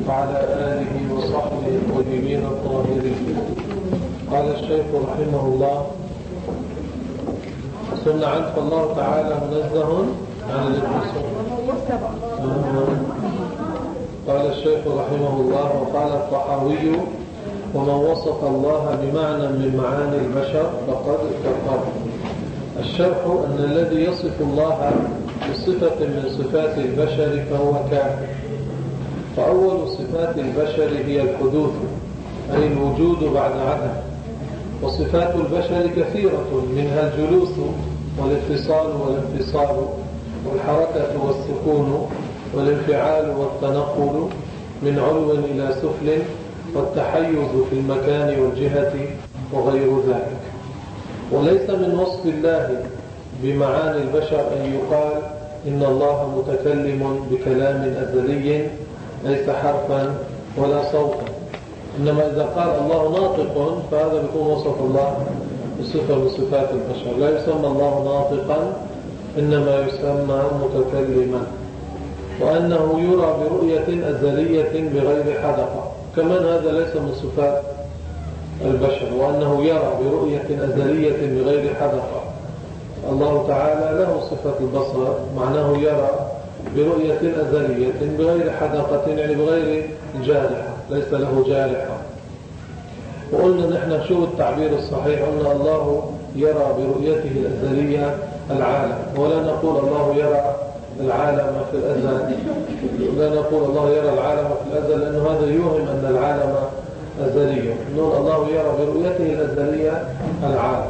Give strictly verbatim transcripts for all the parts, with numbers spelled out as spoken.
وعلى آله وصحبه الطيبين الطاهرين. قال الشيخ رحمه الله: سنة عنه الله تعالى منزه عن الاتصال. قال الشيخ رحمه الله: وقال الطحاوي: ومن وصف الله بمعنى من معاني البشر فقد كفر. الشرح أن الذي يصف الله بصفة من صفات البشر فهو كافر. فأول صفات البشر هي الحدوث، أي الوجود بعد عدم. وصفات البشر كثيرة، منها الجلوس والاتصال والانفصال والحركة والسكون والانفعال والتنقل من علو إلى سفل والتحيز في المكان والجهة وغير ذلك. وليس من وصف الله بمعاني البشر أن يقال إن الله متكلم بكلام أزلي ليس حرفا ولا صوتا، إنما إذا قال الله ناطق فهذا بيكون وصف الله بصفة من صفات البشر. لا يسمى الله ناطقا، إنما يسمى متكلما. وأنه يرى برؤية أزلية بغير حدقة، كمان هذا ليس من صفات البشر. وأنه يرى برؤية أزلية بغير حدقة. الله تعالى له صفة البصر، معناه يرى برؤية أزلية بغير حدقة، يعني بغير جارحة، ليس له جارحة. وقلنا نحن شو التعبير الصحيح؟ قلنا الله يرى برؤيته الأزلية العالم، ولا نقول الله يرى العالم في الأزل. لا نقول الله يرى العالم في الأزل، لأنه هذا يوهم أن العالم أزلي. نقول الله يرى برؤيته الأزلية العالم.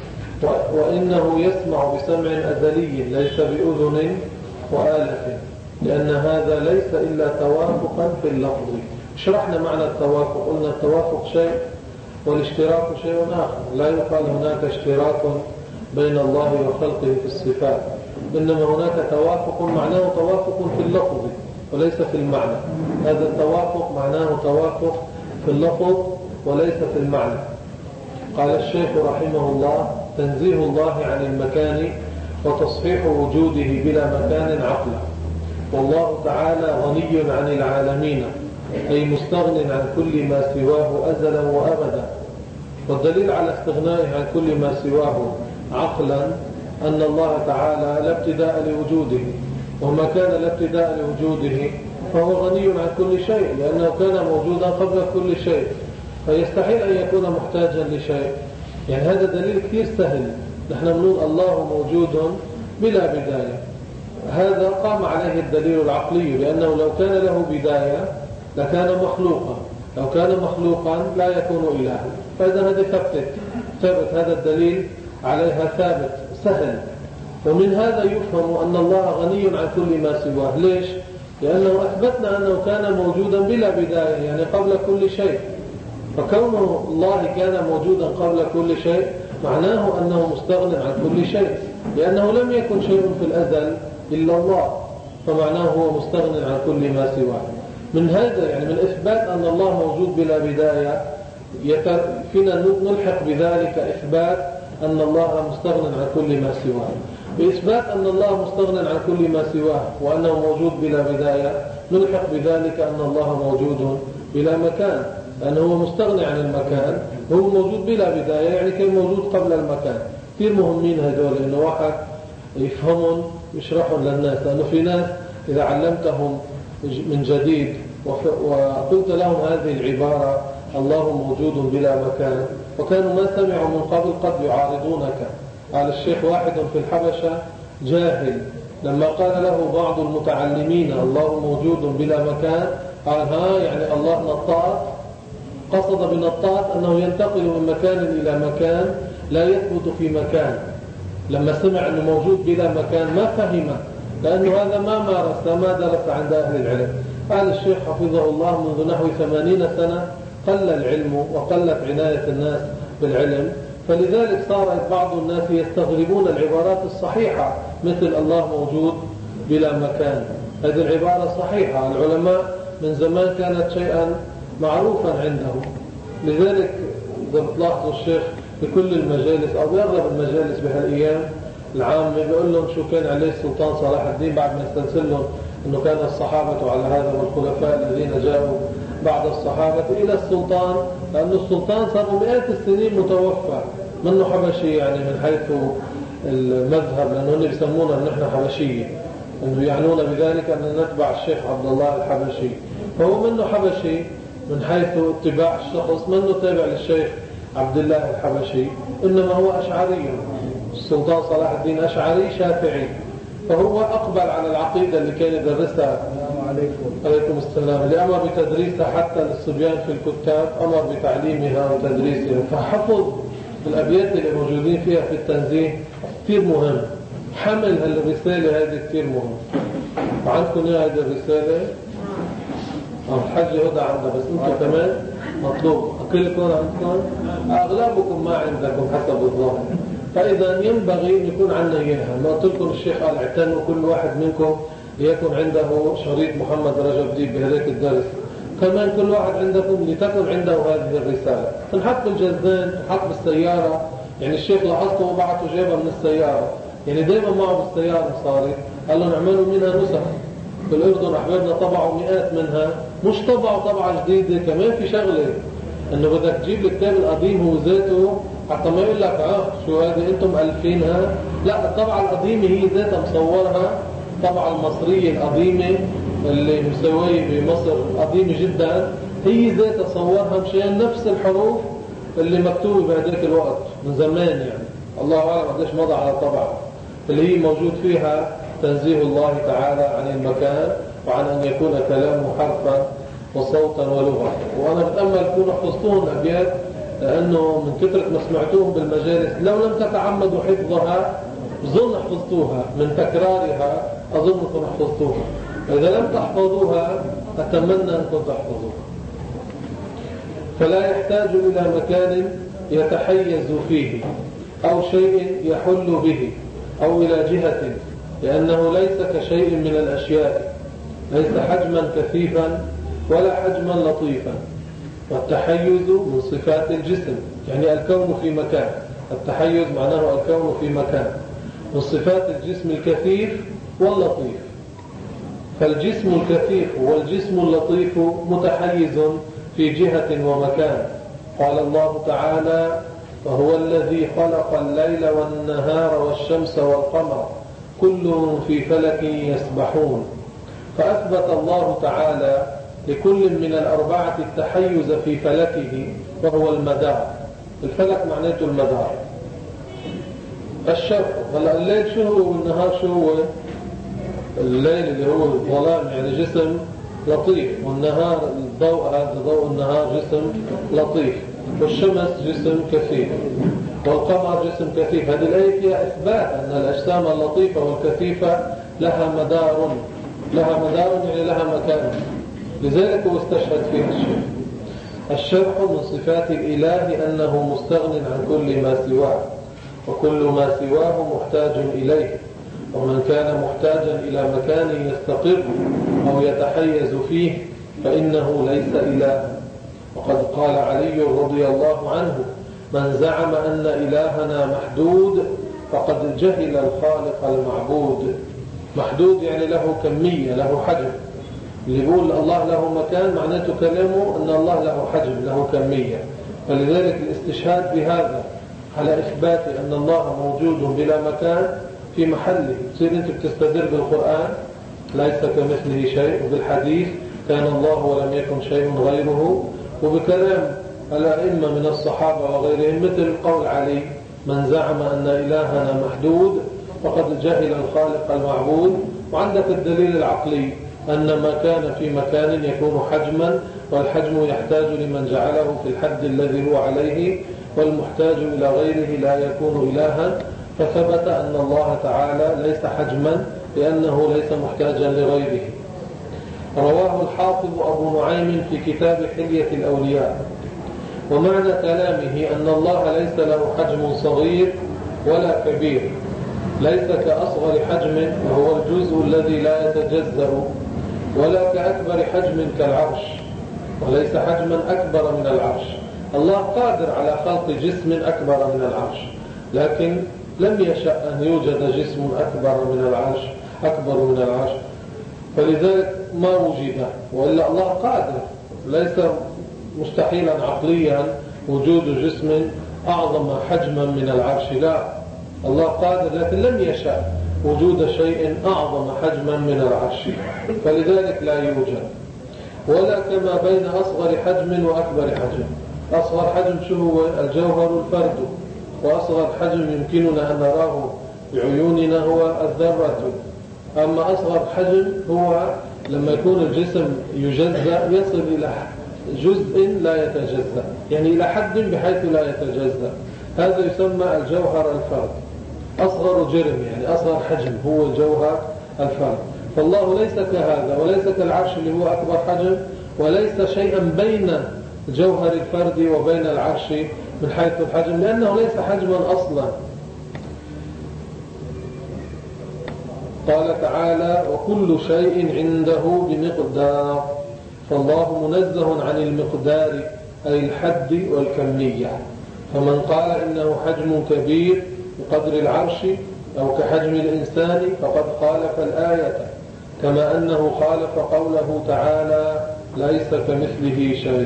وإنه يسمع بسمع أزلي ليس بأذن وآلة، لأن هذا ليس إلا توافقا في اللفظ. شرحنا معنى التوافق، قلنا التوافق شيء والاشتراك شيء آخر. لا يقال هناك اشتراك بين الله وخلقه في الصفات، إنما هناك توافق معناه توافق في اللفظ وليس في المعنى. هذا التوافق معناه توافق في اللفظ وليس في المعنى. قال الشيخ رحمه الله: تنزيه الله عن المكان وتصحيح وجوده بلا مكان عقلا. والله تعالى غني عن العالمين، أي مستغن عن كل ما سواه أزلا وأبدا. والدليل على استغنائه عن كل ما سواه عقلا أن الله تعالى لا ابتداء لوجوده، وما كان لا ابتداء لوجوده فهو غني عن كل شيء، لأنه كان موجودا قبل كل شيء، فيستحيل أن يكون محتاجا لشيء. يعني هذا دليل كثير سهل. نحن نقول الله موجود بلا بداية، هذا قام عليه الدليل العقلي، لأنه لو كان له بداية لكان مخلوقا، لو كان مخلوقا لا يكون إلها. فإذا هذا ثبت ثبت هذا الدليل عليها ثابت سهل. ومن هذا يفهم أن الله غني عن كل ما سواه. ليش؟ لأنه أثبتنا أنه كان موجودا بلا بداية، يعني قبل كل شيء. فكونه الله كان موجودا قبل كل شيء معناه أنه مستغن عن كل شيء، لأنه لم يكن شيء في الأزل إلا الله، فمعناه هو مستغن عن كل ما سواه. من هذا يعني من إثبات أن الله موجود بلا بداية فينا نلحق بذلك إثبات أن الله مستغن عن كل ما سواه. بإثبات أن الله مستغن عن كل ما سواه وأنه موجود بلا بداية نلحق بذلك أن الله موجود بلا مكان، لأنه هو مستغني عن المكان، هو موجود بلا بداية، يعني كان موجود قبل المكان. كثير مهمين هذول، إنه واحد يفهمون يشرحون للناس، لأنه في ناس إذا علمتهم من جديد وقلت لهم هذه العبارة الله موجود بلا مكان، وكانوا ما سمعوا من قبل قد يعارضونك. قال الشيخ واحد في الحبشة جاهل لما قال له بعض المتعلمين الله موجود بلا مكان، قال ها يعني الله نطاط. قصد بنطاط أنه ينتقل من مكان إلى مكان لا يثبت في مكان. لما سمع أنه موجود بلا مكان ما فهمه، لأنه هذا ما مارس ما درس عند أهل العلم. قال الشيخ حفظه الله منذ نحو ثمانين سنة قل العلم وقلت عناية الناس بالعلم، فلذلك صار بعض الناس يستغربون العبارات الصحيحة مثل الله موجود بلا مكان. هذه العبارة صحيحة، العلماء من زمان كانت شيئا معروفا عندهم. لذلك إذا بتلاحظوا الشيخ بكل المجالس أو بأغلب المجالس بهالأيام العامة بيقول لهم شو كان عليه السلطان صلاح الدين بعد ما استنسل لهم أنه كان الصحابة على هذا والخلفاء الذين جاءوا بعد الصحابة إلى السلطان، لأن السلطان صار مئات السنين متوفى، منه حبشي يعني من حيث المذهب، لأنه يسمونا نحن حبشية، أنه يعنون بذلك أن نتبع الشيخ عبد الله الحبشي، فهو منه حبشي من حيث اتباع الشخص، منه تابع للشيخ عبد الله الحبشي، إنما هو أشعري. السلطان صلاح الدين أشعري شافعي، فهو أقبل على العقيدة اللي كان يدرسها. عليكم عليكم السلام. اللي أمر بتدريسها حتى للصبيان في الكتاب، أمر بتعليمها وتدريسها، فحفظ الأبيات اللي موجودين فيها في التنزيه كثير مهم. حمل هالرسالة هذه كثير مهم. وعندكم يا هذه الرسالة الحاج هدى عندها، بس انتم كمان مطلوب كلكم عندكم، أغلبكم ما عندكم حسب الظاهر، فإذا ينبغي أن يكون عندنا إياها. ما قلت لكم الشيخ قال اعتنوا كل واحد منكم يكون عنده شريط محمد رجب ديب بهذاك الدرس، كمان كل واحد عندكم لتكن عنده هذه الرسالة، تنحط بالجزان، تنحط بالسيارة. يعني الشيخ لاحظته وبعته جابها من السيارة، يعني دائما معه بالسيارة صارت، قال له نعملوا منها نسخ. في الأردن أحبابنا طبعوا مئات منها، مش طبعوا طبعة جديدة، كمان في شغلة انه بدك تجيب الكتاب القديم هو ذاته، حتى ما يقول لك اه شو هذه انتم ألفينها، لا الطبعة القديمة هي ذاتها مصورها، الطبعة المصرية القديمة اللي مسوية بمصر قديمة جدا، هي ذاتها صورها مشان نفس الحروف اللي مكتوبة بهذاك الوقت من زمان، يعني الله أعلم قديش مضى على طبعة، اللي هي موجود فيها تنزيه الله تعالى عن المكان وعن أن يكون كلامه حرفا وصوتا ولغة. وأنا بتأمل كونوا حفظتوهم الأبيات، لأنه من كثرة ما سمعتوهم بالمجالس لو لم تتعمدوا حفظها ظن حفظتوها، من تكرارها أظنكم حفظتوها، إذا لم تحفظوها أتمنى أنكم تحفظوها. فلا يحتاج إلى مكان يتحيز فيه أو شيء يحل به أو إلى جهة، لأنه ليس كشيء من الأشياء، ليس حجما كثيفا ولا حجما لطيفا. والتحيز من صفات الجسم، يعني الكون في مكان، التحيز معناه الكون في مكان، من صفات الجسم الكثيف واللطيف. فالجسم الكثيف والجسم اللطيف متحيز في جهة ومكان. قال الله تعالى: وهو الذي خلق الليل والنهار والشمس والقمر كل في فلك يسبحون. فأثبت الله تعالى لكل من الأربعة التحيز في فلكه، وهو المدار. الفلك معناته المدار. الشرق، هلا الليل شو هو والنهار شو هو؟ الليل اللي هو الظلام يعني جسم لطيف، والنهار الضوء هذا ضوء النهار جسم لطيف، والشمس جسم كثيف، والقمر جسم كثيف. هذه الآية فيها إثبات أن الأجسام اللطيفة والكثيفة لها مدار، لها مدار يعني لها مكان، لذلك هو استشهد فيها الشيخ. الشرح من صفات الإله أنه مستغن عن كل ما سواه، وكل ما سواه محتاج إليه، ومن كان محتاجا إلى مكان يستقر أو يتحيز فيه فإنه ليس إله. وقد قال علي رضي الله عنه: من زعم أن إلهنا محدود فقد جهل الخالق المعبود. محدود يعني له كمية، له حجم. اللي يقول الله له مكان معناته كلامه أن الله له حجم، له كمية. فلذلك الاستشهاد بهذا على إثبات أن الله موجود بلا مكان في محله. تصير أنت بتستدر بالقرآن ليس كمثله شيء، وبالحديث كان الله ولم يكن شيء غيره، وبكلام الأئمة من الصحابة وغيرهم مثل قول علي: من زعم أن إلهنا محدود فقد جهل الخالق المعبود. وعندك الدليل العقلي أن ما كان في مكان يكون حجما، والحجم يحتاج لمن جعله في الحد الذي هو عليه، والمحتاج إلى غيره لا يكون إلها. فثبت أن الله تعالى ليس حجما لأنه ليس محتاجا لغيره. رواه الحافظ أبو نعيم في كتاب حلية الأولياء. ومعنى كلامه أن الله ليس له حجم صغير ولا كبير، ليس كأصغر حجم وهو الجزء الذي لا يتجزأ، ولا كأكبر حجم كالعرش، وليس حجما أكبر من العرش. الله قادر على خلق جسم أكبر من العرش، لكن لم يشأ أن يوجد جسم أكبر من العرش أكبر من العرش فلذلك ما وجد، وإلا الله قادر، ليس مستحيلا عقليا وجود جسم أعظم حجما من العرش، لا، الله قادر لكن لم يشاء وجود شيء أعظم حجما من العرش، فلذلك لا يوجد. ولا كما بين أصغر حجم وأكبر حجم. أصغر حجم شو هو؟ الجوهر الفرد، وأصغر حجم يمكننا أن نراه بعيوننا هو الذرة. أما أصغر حجم هو لما يكون الجسم يجزأ يصل إلى جزء لا يتجزأ، يعني إلى حد بحيث لا يتجزأ، هذا يسمى الجوهر الفرد. أصغر جرم يعني أصغر حجم هو الجوهر الفرد. فالله ليس كهذا، وليس كالعرش اللي هو أكبر حجم، وليس شيئا بين جوهر الفرد وبين العرش من حيث الحجم، لأنه ليس حجما أصلا. قال تعالى: وكل شيء عنده بمقدار. فالله منزه عن المقدار أي الحد والكمية. فمن قال إنه حجم كبير بقدر العرش أو كحجم الإنسان فقد خالف الآية، كما أنه خالف قوله تعالى: ليس كمثله شيء،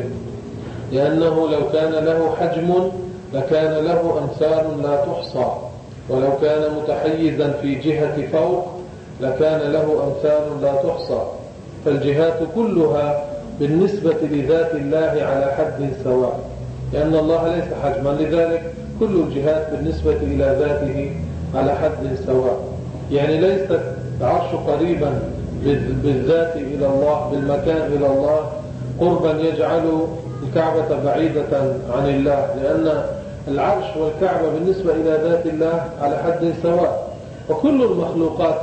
لأنه لو كان له حجم لكان له أمثال لا تحصى، ولو كان متحيزا في جهة فوق لكان له أمثال لا تحصى. فالجهات كلها بالنسبة لذات الله على حد سواء، لأن الله ليس حجما، لذلك كل الجهات بالنسبة إلى ذاته على حد سواء. يعني ليس العرش قريبا بالذات إلى الله، بالمكان إلى الله، قربا يجعل الكعبة بعيدة عن الله، لأن العرش والكعبة بالنسبة إلى ذات الله على حد سواء. وكل المخلوقات،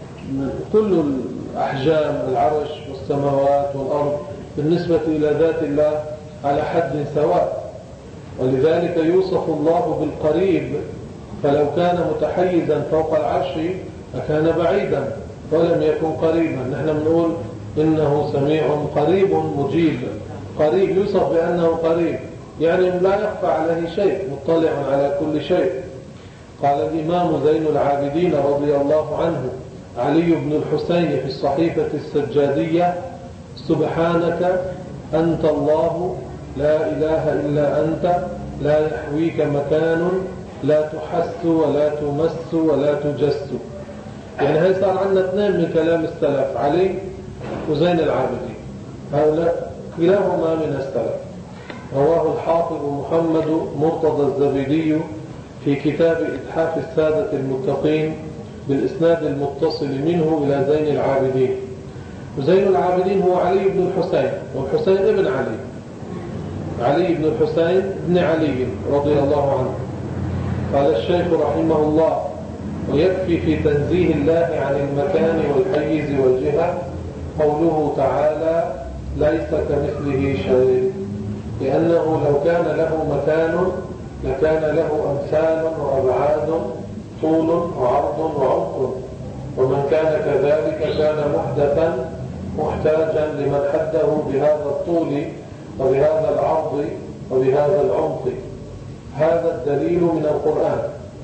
كل الأحجام، العرش والسماوات والأرض بالنسبة إلى ذات الله على حد سواء. ولذلك يوصف الله بالقريب، فلو كان متحيزا فوق العرش لكان بعيدا ولم يكن قريبا. نحن بنقول إنه سميع قريب مجيب، قريب يوصف بأنه قريب، يعني لا يخفى عليه شيء، مطلع على كل شيء. قال الإمام زين العابدين رضي الله عنه علي بن الحسين في الصحيفة السجادية: سبحانك أنت الله لا إله إلا أنت، لا يحويك مكان، لا تحس ولا تمس ولا تجس. يعني هاي صار عندنا اثنين من كلام السلف، علي وزين العابدين، هؤلاء كلاهما من السلف. رواه الحافظ محمد مرتضى الزبيدي في كتاب إتحاف السادة المتقين بالإسناد المتصل منه إلى زين العابدين. وزين العابدين هو علي بن الحسين، والحسين ابن علي، علي بن الحسين ابن علي رضي الله عنه. قال الشيخ رحمه الله: ويكفي في تنزيه الله عن المكان والحيز والجهة قوله تعالى: ليس كمثله شيء، لأنه لو كان له مكان لكان له أمثال وأبعاد، طول وعرض وعمق، ومن كان كذلك كان محدثا محتاجا لمن حده بهذا الطول وبهذا العرض وبهذا العمق. هذا الدليل من القرآن.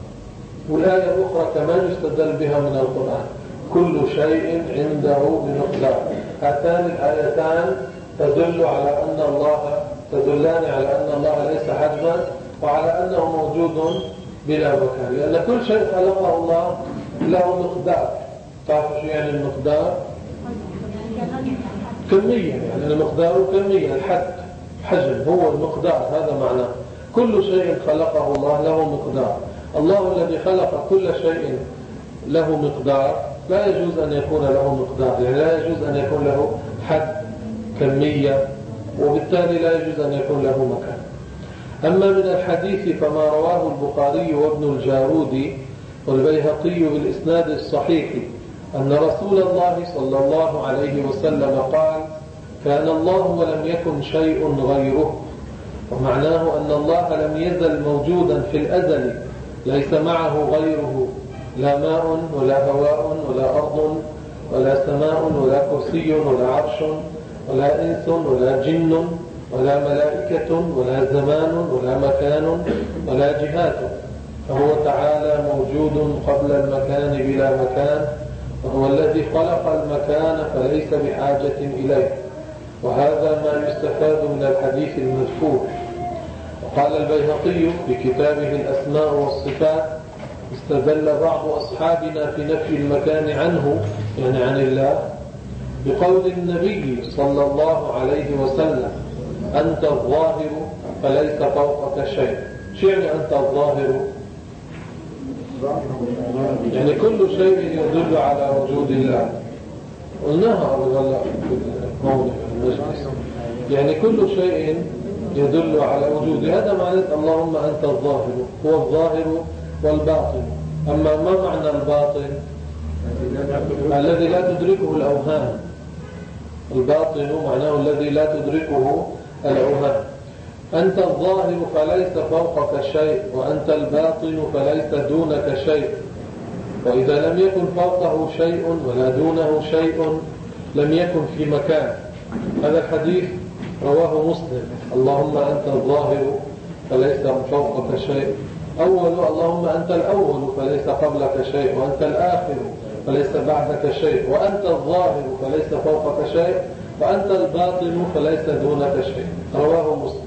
والآية الأخرى كمان يستدل بها من القرآن: كل شيء عنده بمقدار. هاتان الآيتان تدل على أن الله تدلان على أن الله ليس حجما، وعلى أنه موجود بلا مكان، لأن كل شيء خلقه الله له مقدار. تعرفوا شو يعني المقدار؟ كمية، يعني المقدار كمية، الحد حجم هو المقدار، هذا معناه. كل شيء خلقه الله له مقدار. الله الذي خلق كل شيء له مقدار لا يجوز أن يكون له مقدار، يعني لا يجوز أن يكون له حد، كمية، وبالتالي لا يجوز أن يكون له مكان. أما من الحديث فما رواه البخاري وابن الجارودي والبيهقي بالإسناد الصحيح أن رسول الله صلى الله عليه وسلم قال: كان الله ولم يكن شيء غيره. ومعناه أن الله لم يزل موجودا في الأزل، ليس معه غيره، لا ماء ولا هواء ولا أرض ولا سماء ولا كرسي ولا عرش ولا إنس ولا جن ولا ملائكة ولا زمان ولا مكان ولا جهات، فهو تعالى موجود قبل المكان بلا مكان، وهو الذي خلق المكان فليس بحاجة إليه، وهذا ما يستفاد من الحديث المذكور. وقال البيهقي في كتابه الأسماء والصفات: استدل بعض أصحابنا في نفي المكان عنه، يعني عن الله، بقول النبي صلى الله عليه وسلم: أنت الظاهر فليس فوقك شيء. شو يعني أنت الظاهر؟ يعني كل شيء يدل على وجود الله. قلناها أولا في الموضع المجلس، يعني كل شيء يدل على وجوده. هذا معنى اللهم أنت الظاهر، هو الظاهر والباطن. أما ما معنى الباطن؟ الذي لا تدركه الأوهام. الباطن معناه الذي لا تدركه الأوهام. أنت الظاهر فليس فوقك شيء، وأنت الباطن فليس دونك شيء. وإذا لم يكن فوقه شيء ولا دونه شيء لم يكن في مكان. هذا الحديث رواه مسلم: اللهم أنت الظاهر فليس فوقك شيء. أول: اللهم أنت الأول فليس قبلك شيء، وأنت الآخر فليس بعدك شيء، وأنت الظاهر فليس فوقك شيء، وأنت الباطن فليس دونك شيء. رواه مسلم.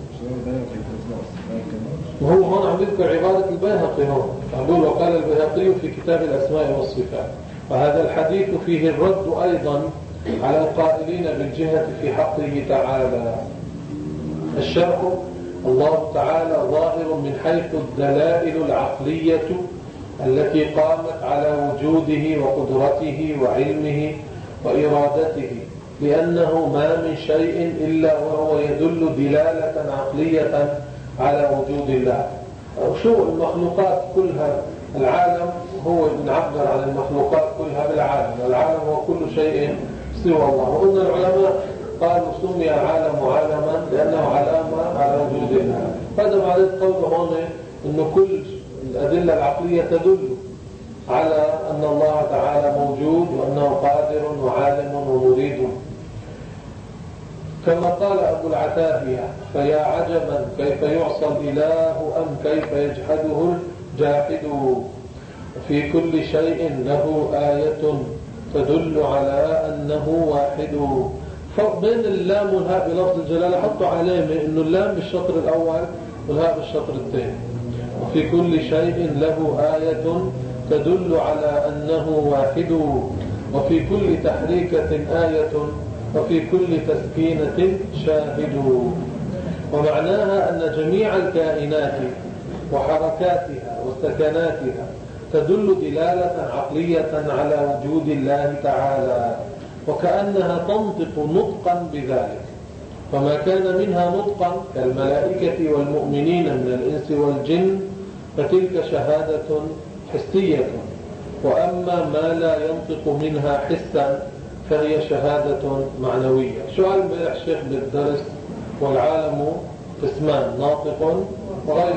وهو هون عم يذكر عبارة البيهقي هون، يقول: وقال البيهقي في كتاب الأسماء والصفات. وهذا الحديث فيه الرد أيضا على القائلين بالجهة في حقه تعالى. الشرح: الله تعالى ظاهر من حيث الدلائل العقلية التي قامت على وجوده وقدرته وعلمه وإرادته، لأنه ما من شيء إلا وهو يدل دلالة عقلية على وجود الله. شو المخلوقات كلها؟ العالم هو بنعبر عن المخلوقات كلها بالعالم، العالم هو كل شيء سوى الله. وقلنا العلماء قالوا سمي العالم عالما لأنه علامة على وجود الله. هذا معنى قوله هون أنه كل الأدلة العقلية تدل على أن الله تعالى موجود، وأنه قادر وعالم ومريد. كما قال أبو العتاهية: فيا عجبا كيف يعصى الإله أم كيف يجحده الجاحد، في كل شيء له آية تدل على أنه واحد. فرق بين اللام والهاء بلفظ الجلالة، حطوا علامة إنه اللام بالشطر الأول والهاء بالشطر الثاني. وفي كل شيء له آية تدل على أنه واحد، وفي كل تحريكة آية، وفي كل تسكينة شاهد. ومعناها أن جميع الكائنات وحركاتها وسكناتها تدل دلالة عقلية على وجود الله تعالى، وكأنها تنطق نطقا بذلك. فما كان منها نطقا كالملائكة والمؤمنين من الإنس والجن فتلك شهادة حسية، وأما ما لا ينطق منها حسا فهي شهادة معنوية. شو قال امبارح الشيخ بالدرس؟ والعالم قسمان: ناطق وغير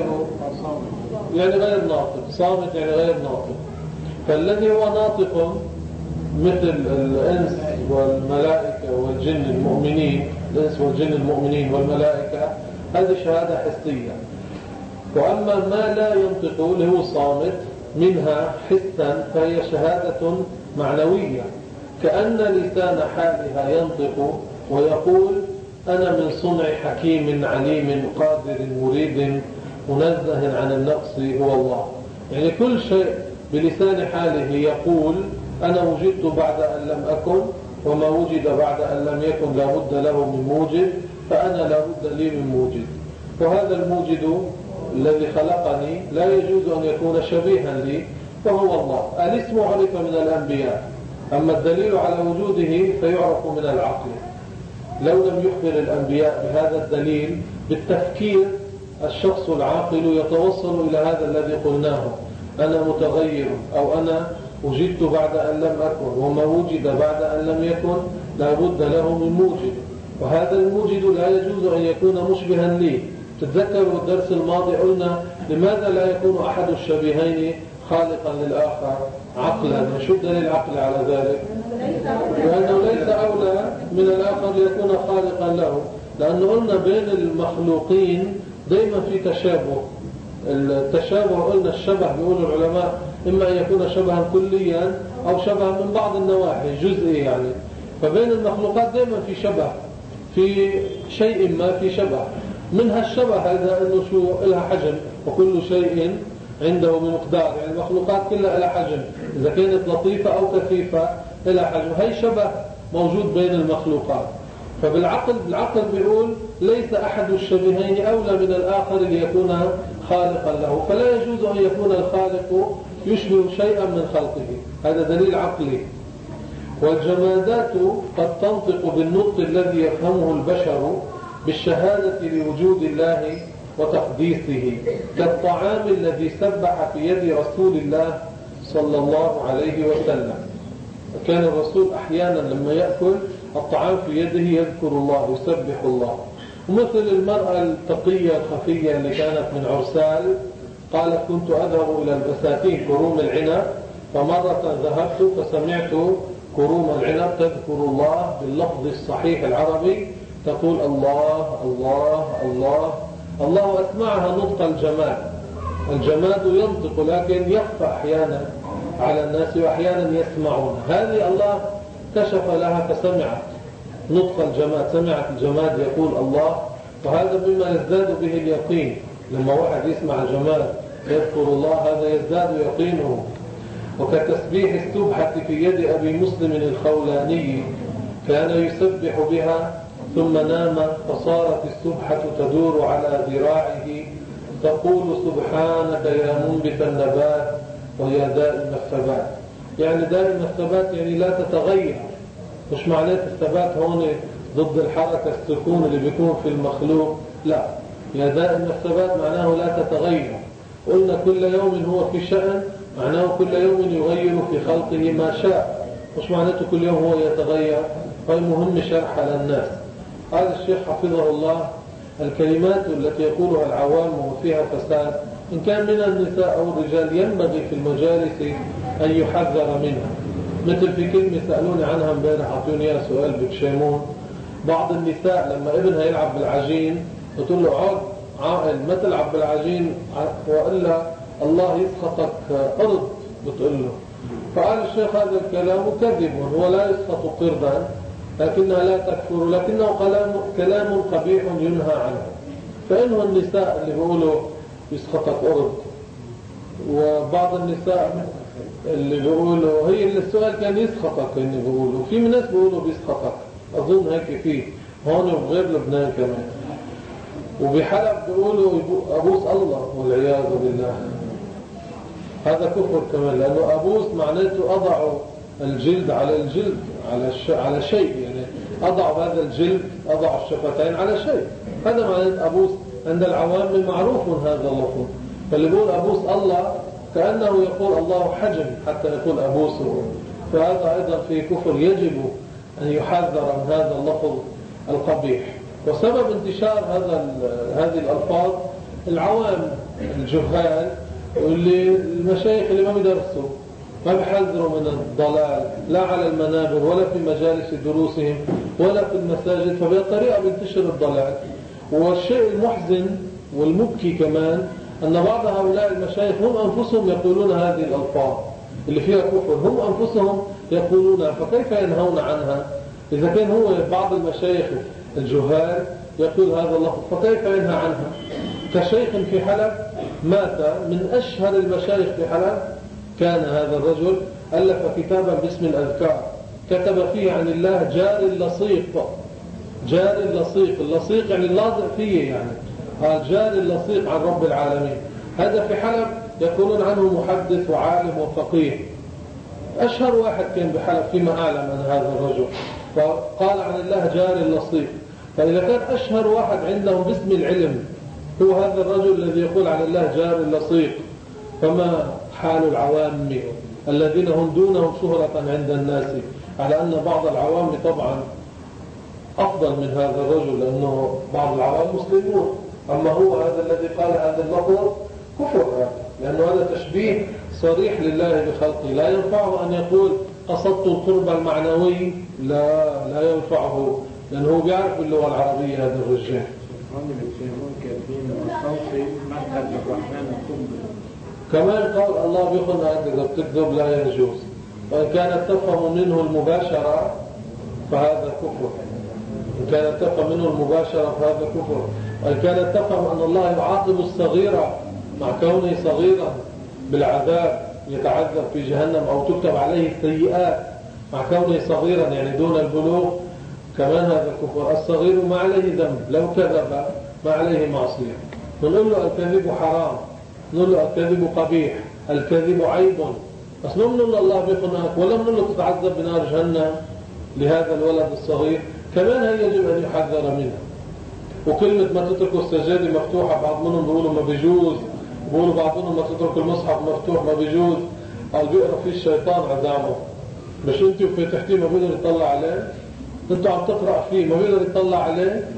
يعني غير ناطق، صامت يعني غير ناطق. فالذي هو ناطق مثل الإنس والملائكة والجن المؤمنين، الإنس والجن المؤمنين والملائكة، هذه شهادة حسية. وأما ما لا ينطق اللي هو صامت منها حسا فهي شهادة معنوية، كأن لسان حالها ينطق ويقول: أنا من صنع حكيم عليم قادر مريد منزه عن النقص هو الله. يعني كل شيء بلسان حاله يقول: أنا وجدت بعد أن لم أكن، وما وجد بعد أن لم يكن لا بد له من موجد، فأنا لا بد لي من موجد. وهذا الموجد الذي خلقني لا يجوز أن يكون شبيها لي، وهو الله. الاسم عرف من الأنبياء، أما الدليل على وجوده فيعرف من العقل. لو لم يخبر الأنبياء بهذا الدليل بالتفكير، الشخص العاقل يتوصل إلى هذا الذي قلناه: أنا متغير، أو أنا وجدت بعد أن لم أكن، وما وجد بعد أن لم يكن لا بد له من موجد، وهذا الموجد لا يجوز أن يكون مشبها لي. تتذكروا الدرس الماضي قلنا: لماذا لا يكون أحد الشبيهين خالقا للآخر عقلا؟ شو دليل العقل على ذلك؟ لأنه ليس أولى من الآخر ليكون خالقا له، لأنه قلنا بين المخلوقين دائما في تشابه. التشابه قلنا الشبه بيقول العلماء إما أن يكون شبها كليا أو شبه من بعض النواحي جزئي يعني. فبين المخلوقات دائما في شبه، في شيء ما في شبه. منها الشبه هذا أنه شو لها حجم، وكل شيء عنده بمقدار، يعني المخلوقات كلها لها حجم، إذا كانت لطيفة أو كثيفة لها حجم. هي شبه موجود بين المخلوقات. فبالعقل بالعقل بيقول ليس أحد الشبهين أولى من الآخر ليكون خالقا له، فلا يجوز أن يكون الخالق يشبه شيئا من خلقه. هذا دليل عقلي. والجمادات قد تنطق بالنطق الذي يفهمه البشر بالشهادة لوجود الله وتقديسه، كالطعام الذي سبح في يد رسول الله صلى الله عليه وسلم. كان الرسول أحيانا لما يأكل الطعام في يده يذكر الله يسبح الله. ومثل المرأة التقية الخفية اللي كانت من عرسال قالت كنت أذهب إلى البساتين كروم العنب، فمرة ذهبت فسمعت كروم العنب تذكر الله باللفظ الصحيح العربي، تقول الله الله الله الله. أسمعها نطق الجماد. الجماد ينطق لكن يخفى أحيانا على الناس وأحيانا يسمعون. هذه الله كشف لها فسمعت نطق الجماد، سمعت الجماد يقول الله. وهذا مما يزداد به اليقين. لما واحد يسمع الجماد يذكر الله هذا يزداد يقينه. وكتسبيح السبحة في يد أبي مسلم الخولاني، كان يسبح بها ثم نام فصارت السبحة تدور على ذراعه تقول سبحانك يا منبت النبات ويا دائم الثبات. يعني دائم الثبات يعني لا تتغير. مش معناه الثبات هون ضد الحركة السكون اللي بيكون في المخلوق، لا. يا دائم الثبات معناه لا تتغير. قلنا كل يوم هو في شأن، معناه كل يوم يغير في خلقه ما شاء. مش معناته كل يوم هو يتغير. هاي مهم شرحها للناس. هذا الشيخ حفظه الله الكلمات التي يقولها العوام وفيها فساد إن كان من النساء أو الرجال ينبغي في المجالس أن يحذر منها. مثل في كلمة سألوني عنها امبارح، أعطوني سؤال بتشيمون. بعض النساء لما ابنها يلعب بالعجين بتقول له عاد عاقل ما تلعب بالعجين وإلا الله يسخطك أرض، بتقول له. فقال الشيخ هذا الكلام كذب، هو لا يسخط قردا لكنها لا تكفر، لكنه كلام كلام قبيح ينهى عنه. فإنه النساء اللي بيقولوا يسخطك أرض، وبعض النساء اللي بيقولوا هي اللي السؤال كان يسخطك، اللي بيقولوا في ناس بيقولوا بيسخطك، أظن هيك فيه هون وغير لبنان كمان. وبحلب بيقولوا أبوس الله والعياذ بالله. هذا كفر كمان، لأنه أبوس معناته أضع الجلد على الجلد على الش... على شيء، يعني أضع هذا الجلد أضع الشفتين على شيء. هذا معناته أبوس. عند العوام معروف هذا اللفظ. فاللي يقول أبوس الله كأنه يقول الله حجم حتى يقول أبوسه. فهذا أيضا في كفر، يجب أن يحذر عن هذا اللفظ القبيح. وسبب انتشار هذا هذه الألفاظ العوام الجهال واللي المشايخ اللي ما بيدرسوا ما بيحذروا من الضلال، لا على المنابر ولا في مجالس دروسهم ولا في المساجد، فبالطريقة بينتشر الضلال. والشيء المحزن والمبكي كمان أن بعض هؤلاء المشايخ هم أنفسهم يقولون هذه الألفاظ اللي فيها كفر، هم أنفسهم يقولونها، فكيف ينهون عنها؟ إذا كان هو بعض المشايخ الجهال يقول هذا اللفظ فكيف ينهى عنها؟ كشيخ في حلب مات من أشهر المشايخ في حلب، كان هذا الرجل ألف كتابا باسم الأذكار، كتب فيه عن الله جار اللصيق. جار اللصيق، اللصيق يعني اللاصق فيه، يعني قال جار اللصيق عن رب العالمين. هذا في حلب يقولون عنه محدث وعالم وفقيه، أشهر واحد كان بحلب فيما أعلم عن هذا الرجل، فقال عن الله جار اللصيق. فإذا كان أشهر واحد عندهم باسم العلم هو هذا الرجل الذي يقول عن الله جار اللصيق، فما حال العوام الذين هم دونهم شهرة عند الناس؟ على أن بعض العوام طبعا أفضل من هذا الرجل، لأنه بعض العوام مسلمون، أما هو هذا الذي قال هذا اللفظ كفر، لأنه هذا تشبيه صريح لله بخلقه. لا ينفعه أن يقول قصدت القرب المعنوي، لا لا ينفعه، لأنه هو بيعرف باللغة العربية هذا الرجال. كمان قال الله بيقول هذا إذا بتكذب لا يجوز. وإن كانت تفهم منه المباشرة فهذا كفر، إن كانت تفهم منه المباشرة فهذا كفر، وإن كانت تفهم أن الله يعاقب الصغيرة مع كونه صغيرا بالعذاب يتعذب في جهنم أو تكتب عليه السيئات مع كونه صغيرا يعني دون البلوغ، كمان هذا كفر. الصغير ما عليه ذنب، لو كذب ما عليه معصية. نقول له الكذب حرام، نقول له الكذب قبيح، الكذب عيب، بس ما بنقول له الله بيخنقك ولا بنقول له تتعذب بنار جهنم لهذا الولد الصغير. كمان هي يجب أن يحذر منها. وكلمة ما تتركوا السجادة مفتوحة، بعض منهم بيقولوا ما بيجوز، بيقولوا بعضهم ما تتركوا المصحف مفتوح ما بيجوز، أو بيقرأ فيه الشيطان عدامه. مش انت وفتحتيه ما بيقدر يطلع عليه؟ انت عم تقرأ فيه ما بيقدر يطلع عليه؟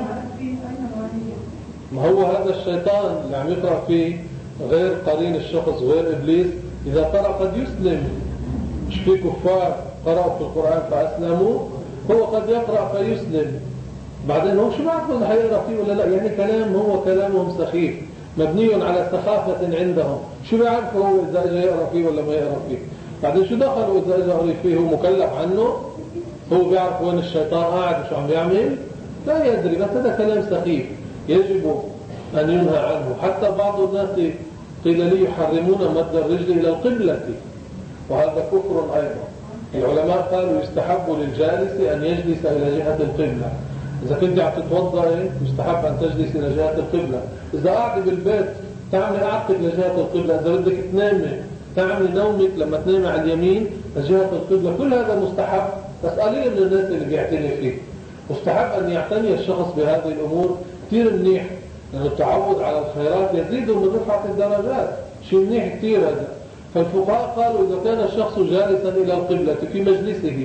ما هو هذا الشيطان اللي عم يقرأ فيه غير قرين الشخص غير إبليس. إذا قرأ قد يسلم، مش في كفار قرأوا في القرآن فأسلموا، هو قد يقرأ فيسلم. بعدين هو شو بعرف إذا حيقرأ فيه ولا لا، يعني كلام هو كلامهم سخيف مبني على سخافة عندهم، شو بيعرف هو إذا أجى يقرأ فيه ولا ما يقرأ فيه. بعدين شو دخلوا إذا أجى يقرأ فيه، هو مكلف عنه، هو بيعرف وين الشيطان قاعد وشو عم بيعمل، لا يدري. بس هذا كلام سخيف يجب أن ينهى عنه. حتى بعض الناس قيل لي يحرمون مد الرجل إلى القبلة، وهذا كفر أيضا. العلماء قالوا يستحب للجالس أن يجلس إلى جهة القبلة. إذا كنت عم تتوضأ يستحب أن تجلس إلى جهة القبلة. إذا قاعد بالبيت تعمل قعدتك لجهة القبلة. إذا بدك تنامي تعمل نومك لما تنامي على اليمين لجهة القبلة. كل هذا مستحب، بس قليل من الناس اللي بيعتني فيه. مستحب أن يعتني الشخص بهذه الأمور كثير منيح، لأن التعود على الخيرات يزيد من رفعة الدرجات. شيء منيح كثير هذا. فالفقهاء قالوا إذا كان الشخص جالسا إلى القبلة في مجلسه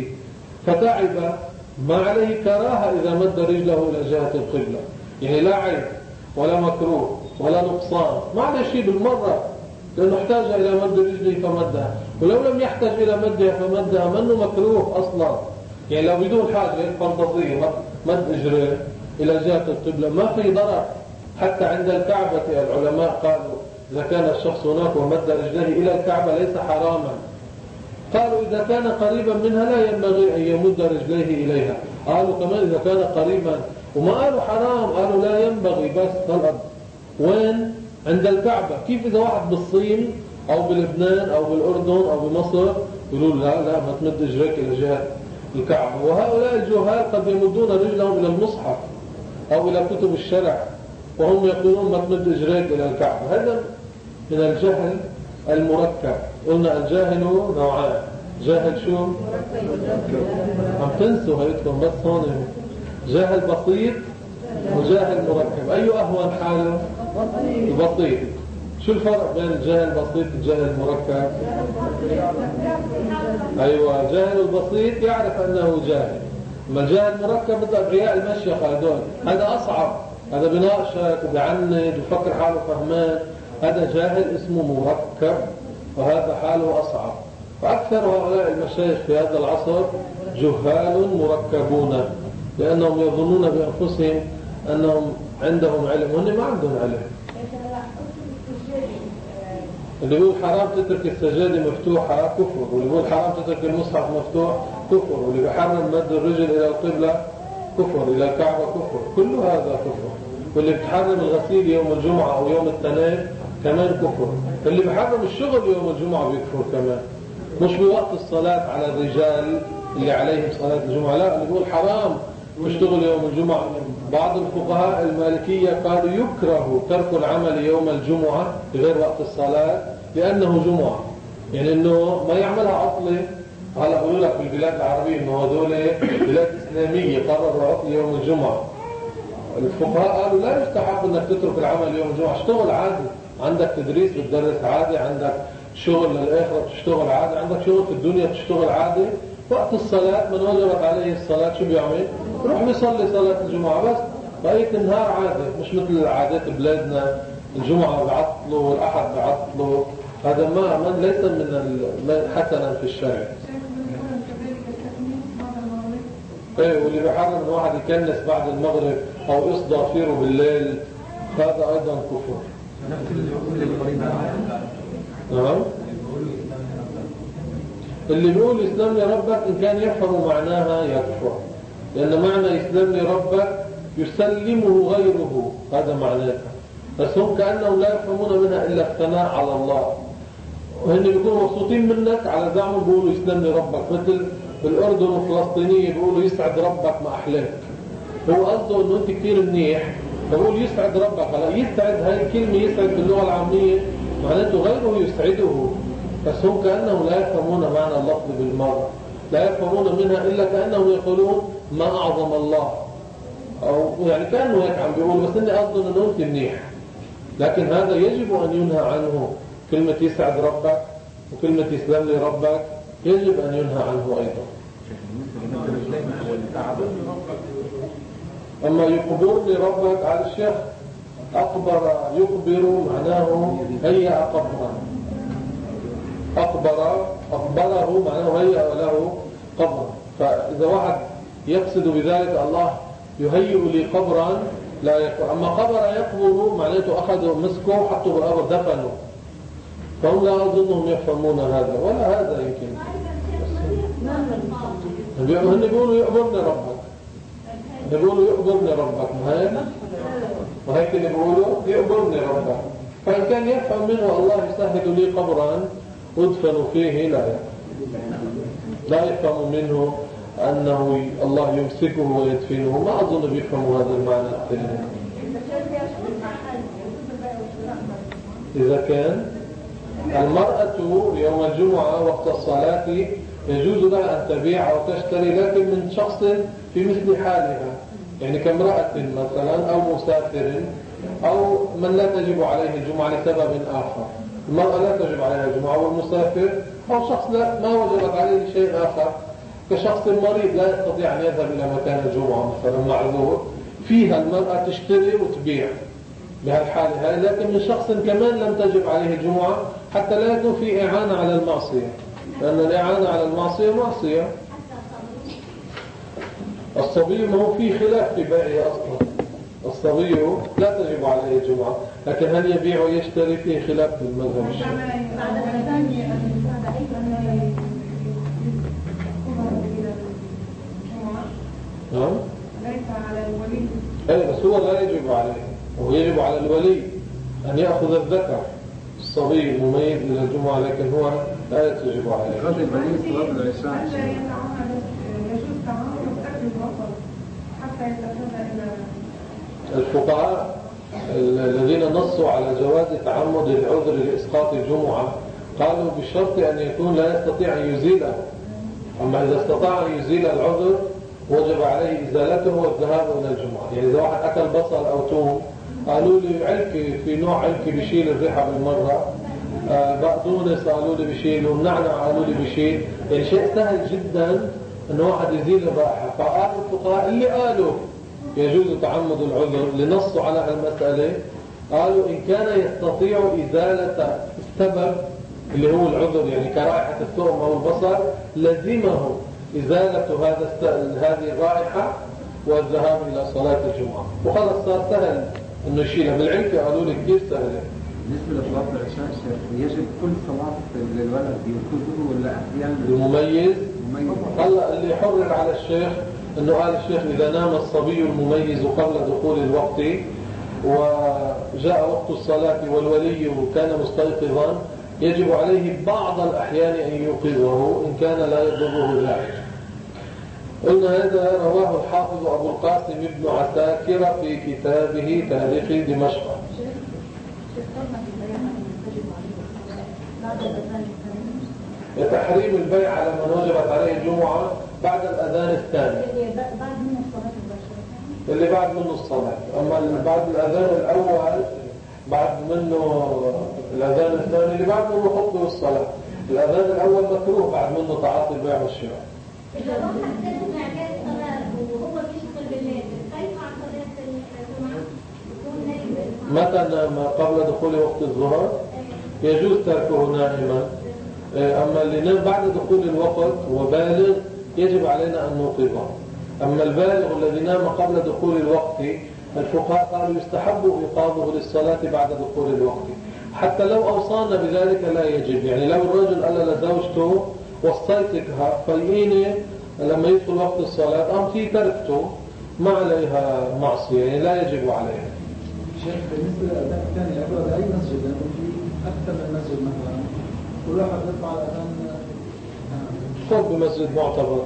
فتعب ما عليه كراهة إذا مد رجله إلى جهة القبلة، يعني لا عيب ولا مكروه ولا نقصان، ما عليه شيء بالمرة، لأنه احتاج إلى مد رجله فمدها. ولو لم يحتاج إلى مدها فمدها منه مكروه أصلا، يعني لو بدون حاجة فرضية مد إجريه إلى جهة القبلة ما في ضرر. حتى عند الكعبة العلماء قالوا إذا كان الشخص هناك ومد رجله إلى الكعبة ليس حراما. قالوا إذا كان قريبا منها لا ينبغي أن يمد رجليه إليها. قالوا كمان إذا كان قريبا، وما قالوا حرام، قالوا لا ينبغي. بس طلب وين؟ عند الكعبة. كيف إذا واحد بالصين أو بلبنان أو بالأردن أو بمصر يقولوا لا لا ما تمد رجلك إلى جهة الكعبة. وهؤلاء الجهال قد يمدون رجلهم إلى المصحف أو إلى كتب الشرع وهم يقولون ما تمد رجلك إلى الكعبة. هذا من الجهل المركب. قلنا الجاهل نوعان، جاهل شو؟ عم تنسوا هيكم بس هون، جاهل بسيط وجاهل مركب. أي أهون حاله؟ البسيط. شو الفرق بين الجاهل البسيط والجاهل المركب؟ أيوة، جاهل البسيط يعرف أنه جاهل، أما الجاهل المركب مثل أبرياء المشيخة هذول، هذا أصعب، هذا بناقشك وبيعند وفكر حاله فهمان. هذا جاهل اسمه مركب وهذا حاله أصعب. فأكثر هؤلاء المشايخ في هذا العصر جهال مركبون، لأنهم يظنون بأنفسهم أنهم عندهم علم وهم ما عندهم علم. اللي يقول حرام تترك السجادة مفتوحة كفر، واللي يقول حرام تترك المصحف مفتوح كفر، واللي بيحرم مد الرجل إلى القبلة كفر، إلى الكعبة كفر، كل هذا كفر. واللي بتحرم الغسيل يوم الجمعة أو يوم الاثنين كمان كفر. اللي بحرم الشغل يوم الجمعة بيكفر كمان، مش بوقت الصلاة على الرجال اللي عليهم صلاة الجمعة، لا، اللي يقول حرام يشتغل يوم الجمعة. بعض الفقهاء المالكية قالوا يكره ترك العمل يوم الجمعة غير وقت الصلاة لأنه جمعة، يعني أنه ما يعملها عطلة. هلا أقول لك بالبلاد العربية أنه هذول بلاد إسلامية قرروا عطلة يوم الجمعة. الفقهاء قالوا لا يستحق أنك تترك العمل يوم الجمعة، اشتغل عادي، عندك تدريس بتدرس عادي، عندك شغل للآخرة بتشتغل عادي، عندك شغل في الدنيا بتشتغل عادي. وقت الصلاة من وجبت عليه الصلاة شو بيعمل؟ يروح بيصلي صلاة الجمعة بس، بقية النهار عادي، مش مثل العادات بلادنا الجمعة بعطلوا والأحد بعطلوا. هذا ما من ليس من حسنا في الشارع. ايه، واللي بيحرم ان واحد يكنس بعد المغرب او يصدى ضفيره بالليل هذا ايضا كفر. نعم. اللي بيقول اسلم لي ربك إن كان يفهم معناها يكفر، لأن معنى اسلم لي ربك يسلمه غيره، هذا معناتها. بس هم كأنهم لا يفهمون منها إلا الثناء على الله، وهن بيكونوا مبسوطين منك على زعمهم بيقولوا يسلم لي ربك، مثل بالأردن والفلسطينية بيقولوا يسعد ربك ما أحلاك. هو قصده إنه أنت كتير منيح فبقول يسعد ربك. هلا يسعد هاي الكلمة يسعد باللغة العامية معناته غيره يسعده، بس هم كأنهم لا يفهمون معنى اللفظ بالمرة، لا يفهمون منها إلا كأنهم يقولون ما أعظم الله، أو يعني كأنه هيك عم بيقول بس إني أظن إنه أنت منيح. لكن هذا يجب أن ينهى عنه، كلمة يسعد ربك وكلمة يسلم لي ربك يجب أن ينهى عنه أيضا. أما يقبرني ربك على الشيخ أقبر يقبر معناه هيأ قبرا، أقبر أقبره معناه هيأ له قبرا. فإذا واحد يقصد بذلك الله يهيئ لي قبرا لا يقبر. أما قبر يقبر معناته أخذوا مسكوا وحطوا بالقبر دفنوا، فهم لا أظنهم يفهمون هذا ولا هذا يمكن. هن بيقولوا يقبرني ربك، بيقولوا يقبرني ربك، ما هيك ما هيك اللي بيقولوا يقبرني ربك. فإن كان يفهم منه الله يسهل لي قبرا أدفن فيه لا لا يفهم منه أنه الله يمسكه ويدفنه، ما أظن بيفهموا هذا المعنى الثاني. إذا كان المرأة يوم الجمعة وقت الصلاة يجوز لها أن تبيع أو تشتري لكن من شخص في مثل حالها، يعني كامرأة مثلا أو مسافر أو من لا تجب عليه الجمعة لسبب آخر. المرأة لا تجب عليها الجمعة والمسافر أو شخص لا ما وجبت عليه شيء آخر كشخص مريض لا يستطيع أن يذهب إلى مكان الجمعة مثلا معذور، فيها المرأة تشتري وتبيع بهالحالة هاي، لكن من شخص كمان لم تجب عليه الجمعة حتى لا يكون في إعانة على المعصية، لأن الإعانة على المعصية معصية. الصبي ما هو في خلاف في بيعه أصلا، الصبي لا تجب عليه الجمعة لكن هل يبيع ويشتري فيه خلاف في المذهب الشافعي. نعم ليس على الولي، اي بس هو لا يجب عليه، وهو يجب على الولي أن يأخذ الذكر الصبي المميز إلى الجمعة، لكن هو لا يجب عليه. هذا الولي صلاة العشاء يجوز تعامل أكل الوسط حتى يتفادى إلى الفقهاء الذين نصوا على جواز تعمد العذر لإسقاط الجمعة قالوا بشرط أن يكون لا يستطيع أن يزيله، أما إذا استطاع أن يزيل العذر وجب عليه إزالته والذهاب إلى الجمعة. يعني إذا واحد أكل بصل أو توم قالوا لي علكي في نوع علكي بيشيل الريحة بالمرة، آه بقدونس قالوا لي بيشيل، والنعنع قالوا لي بيشيل، يعني شيء سهل جدا أن واحد يزيل الرائحة. فقالوا الفقهاء اللي قالوا يجوز تعمد العذر لنصوا على المسألة قالوا إن كان يستطيع إزالة السبب اللي هو العذر يعني كرائحة الثوم أو البصل لزمه إزالة هذا هذه الرائحة والذهاب إلى صلاة الجمعة، وخلص صار سهل إنه يشيلها. بالعلم قالوا لي كثير سهلة. بالنسبة لصلاة العشاء يجب كل صلاة للولد ينقذه ولا أحيانا المميز؟ هلا اللي حرر على الشيخ إنه قال الشيخ إذا نام الصبي المميز قبل دخول الوقت وجاء وقت الصلاة والولي كان مستيقظا يجب عليه بعض الأحيان أن يوقظه إن كان لا يضره ذلك. قلنا هذا رواه الحافظ أبو القاسم ابن عساكر في كتابه تاريخ دمشق. تحريم البيع على من وجبت عليه الجمعة بعد الأذان الثاني اللي بعد منه الصلاة، أما بعد الأذان الأول بعد منه الأذان الثاني اللي بعد منه خطبة الصلاة. الأذان الأول مكروه بعد منه تعاطي البيع والشراء. إذا روح السنة جاء الصلاة وهو بيشتغل بالليل كيف عن صلاة الجمعة يكون نايم؟ متى نام قبل دخول وقت الظهر يجوز تركه نائما، أما اللي نام بعد دخول الوقت وبالغ يجب علينا أن نوقظه. أما البالغ الذي نام قبل دخول الوقت الفقهاء قالوا يستحب إيقاظه للصلاة بعد دخول الوقت، حتى لو أوصانا بذلك لا يجب. يعني لو الرجل قال لزوجته وصيتك فييني لما يدخل وقت الصلاة أم في تركته ما عليها معصية، يعني لا يجب عليها. شيخ بالنسبة للأذان الثاني أبرد أي مسجد، لأنه في أكثر من مسجد مثلا كل واحد يرفع الأذان خذ بمسجد معتبر.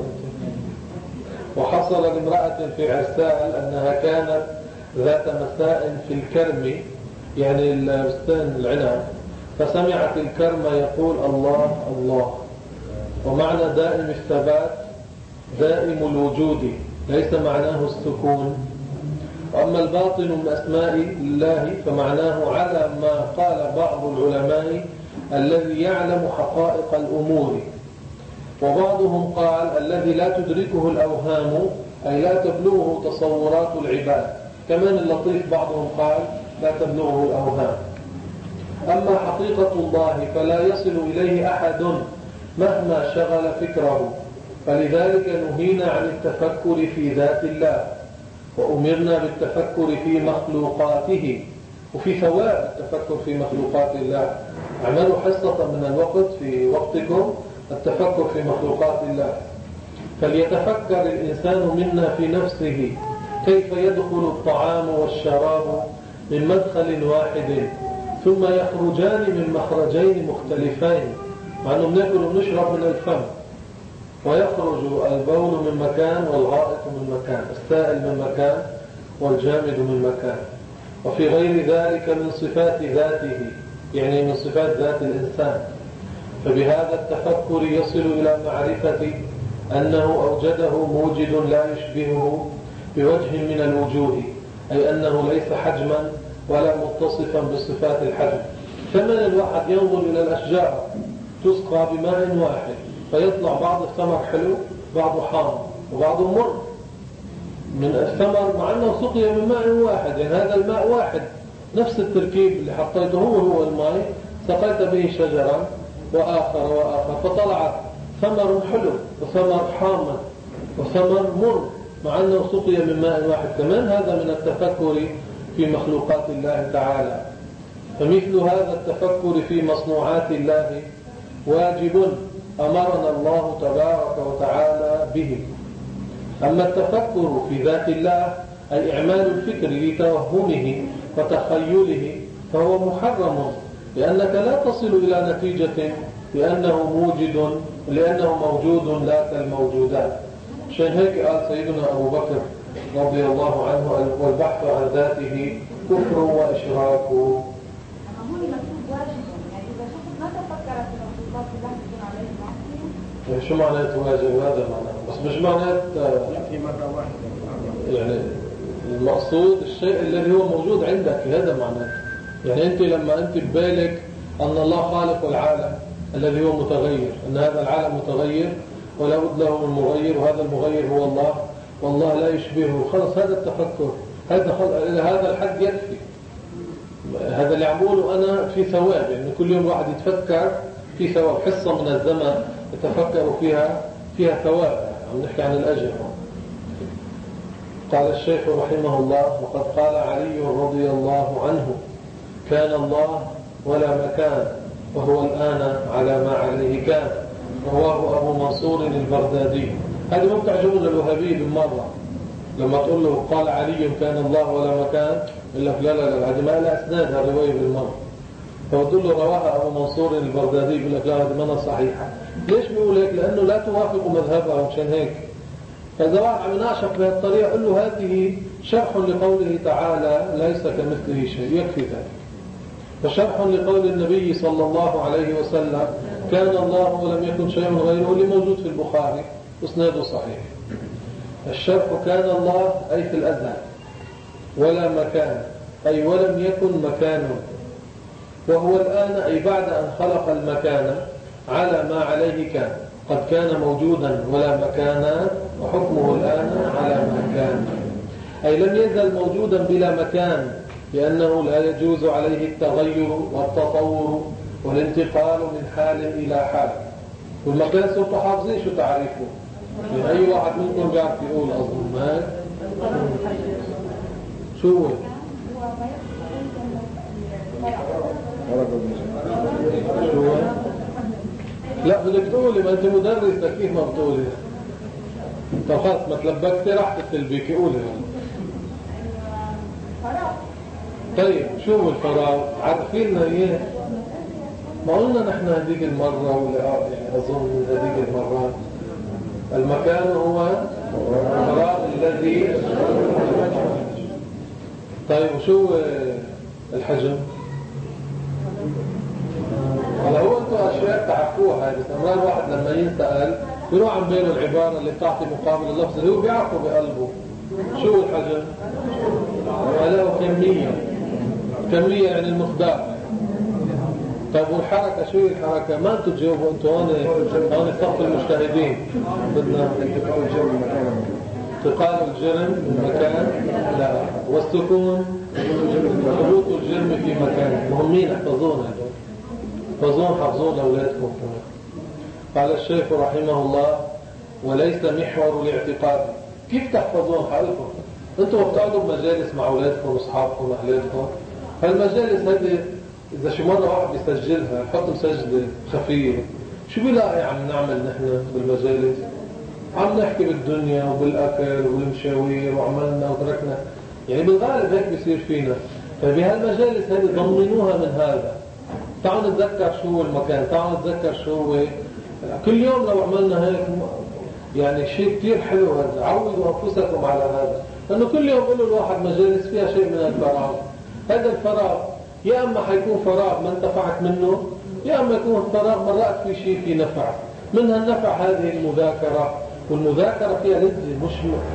وحصل لامرأة في عرسال أنها كانت ذات مساء في الكرم، يعني البستان العنب، فسمعت الكرم يقول الله الله، ومعنى دائم الثبات دائم الوجود، ليس معناه السكون. وأما الباطن من أسماء الله فمعناه على ما قال بعض العلماء الذي يعلم حقائق الأمور، وبعضهم قال الذي لا تدركه الأوهام، أي لا تبلغه تصورات العباد. كمان اللطيف بعضهم قال لا تبلغه الأوهام. أما حقيقة الله فلا يصل إليه أحد مهما شغل فكره، فلذلك نهينا عن التفكر في ذات الله، وأمرنا بالتفكر في مخلوقاته، وفي ثواب التفكر في مخلوقات الله. اعملوا حصة من الوقت في وقتكم التفكر في مخلوقات الله. فليتفكر الإنسان منا في نفسه كيف يدخل الطعام والشراب من مدخل واحد ثم يخرجان من مخرجين مختلفين، مع أنه بناكل ونشرب من الفم، ويخرج البول من مكان والغائط من مكان، السائل من مكان والجامد من مكان. وفي غير ذلك من صفات ذاته، يعني من صفات ذات الإنسان. فبهذا التفكر يصل إلى معرفة أنه أوجده موجد لا يشبهه بوجه من الوجوه، أي أنه ليس حجما ولا متصفا بصفات الحجم. كمن الواحد ينظر إلى الأشجار تسقى بماء واحد، فيطلع بعض الثمر حلو بعضه حار وبعضه مر من الثمر، مع أنه سقي من ماء واحد، يعني هذا الماء واحد نفس التركيب اللي حطيته هو هو الماء، سقيت به شجرا وآخر وآخر، فطلع ثمر حلو وثمر حامض وثمر مر، مع أنه سقي من ماء واحد. كمان هذا من التفكر في مخلوقات الله تعالى. فمثل هذا التفكر في مصنوعات الله واجب أمرنا الله تبارك وتعالى به. أما التفكر في ذات الله أي إعمال الفكر لتوهمه وتخيله فهو محرم، لأنك لا تصل إلى نتيجة لأنه موجد لأنه موجود لا كالموجودات. عشان هيك قال سيدنا أبو بكر رضي الله عنه والبحث عن ذاته كفر وإشراك. شو معناه تواجه؟ هذا معناه، بس مش معناه يعني المقصود الشيء الذي هو موجود عندك، هذا معناه. يعني أنت لما أنت ببالك أن الله خالق العالم الذي هو متغير، أن هذا العالم متغير ولا بد له من مغير، وهذا المغير هو الله والله لا يشبهه، خلص هذا التفكر، هذا إلى هذا الحد يكفي. هذا اللي عموله أنا في ثواب، يعني كل يوم واحد يتفكر في ثواب، حصة من الزمن يتفكر فيها فيها ثواب، عم نحكي عن الأجر. قال الشيخ رحمه الله: وقد قال علي رضي الله عنه: كان الله ولا مكان وهو الآن على ما عليه كان. رواه أبو منصور البغدادي. هذه ما بتعجبون الوهابي بالمرة، لما تقول له قال علي كان الله ولا مكان يقول لك لا لا لا هذه ما لها أسناد هالرواية بالمرة. فبتقول له رواها أبو منصور البغدادي يقول لك لا هذه ما صحيحة. ليش بيقول هيك؟ لأنه لا توافق مذهبه، مشان هيك. فإذا واحد عم يناقشك بهالطريقة قل له هذه شرح لقوله تعالى ليس كمثله شيء، يكفي ذلك. فشرح لقول النبي صلى الله عليه وسلم كان الله ولم يكن شيء غيره، اللي موجود في البخاري اسناده صحيح. الشرح كان الله أي في الأزل، ولا مكان أي ولم يكن مكان، وهو الآن أي بعد أن خلق المكان على ما عليه كان. قد كان موجودا ولا مكان وحكمه الآن على ما كان، أي لم يزل موجودا بلا مكان، لأنه لا يجوز عليه التغير والتطور والانتقال من حال إلى حال. والمكان صرتوا حافظين شو تعريفه؟ من أي واحد منكم بيعرف يقول أظن ما شو هو؟ شو هو؟ لا بدك تقولي، ما انت مدرسة كيف ما بتقولي؟ طب خلاص ما تلبكتي راح تتلبكي، قولي. طيب شو هو الفراغ؟ عارفين ايه؟ ما قلنا نحن هذيك المرة ولا يعني أظن هذيك المرة المكان هو الفراغ الذي. طيب وشو الحجم؟ هلا هو انتوا اشياء تعرفوها، بس امرار واحد لما ينسأل بيروح عن باله العبارة اللي بتعطي مقابل اللفظ اللي هو بيعرفه بقلبه. شو الحجم؟ وله كمية. كمية يعني المقدار. طيب والحركة شو هي الحركة؟ ما انتوا تجاوبوا، انتوا هون هون صف المجتهدين. بدنا انتقال الجرم من مكان. انتقال الجرم من مكان. لا. والسكون هبوط الجرم في مكان. مهمين احفظون هذول. احفظون حفظون لاولادكم. قال الشيخ رحمه الله: وليس محور الاعتقاد. كيف تحفظون حالكم؟ انتوا بتقعدوا بمجالس مع اولادكم واصحابكم واهلكم، هالمجالس هذه إذا شي مرة واحد بيسجلها نحط مسجلة خفية، شو بيلاقي عم نعمل نحن بالمجالس؟ عم نحكي بالدنيا وبالأكل وبالمشاوير وعملنا وتركنا، يعني بالغالب هيك بيصير فينا. فبهالمجالس هذه ضمنوها من هذا. تعالوا نتذكر شو هو المكان، تعالوا نتذكر شو هو كل يوم. لو عملنا هيك يعني شيء كتير حلو هذا. عودوا أنفسكم على هذا، لأنه كل يوم قولوا الواحد مجالس فيها شيء من الفراغ. هذا الفراغ يا أما حيكون فراغ ما انتفعت منه، يا أما يكون فراغ مرات في شيء في نفع. من هالنفع هذه المذاكرة، والمذاكرة فيها لذة، مش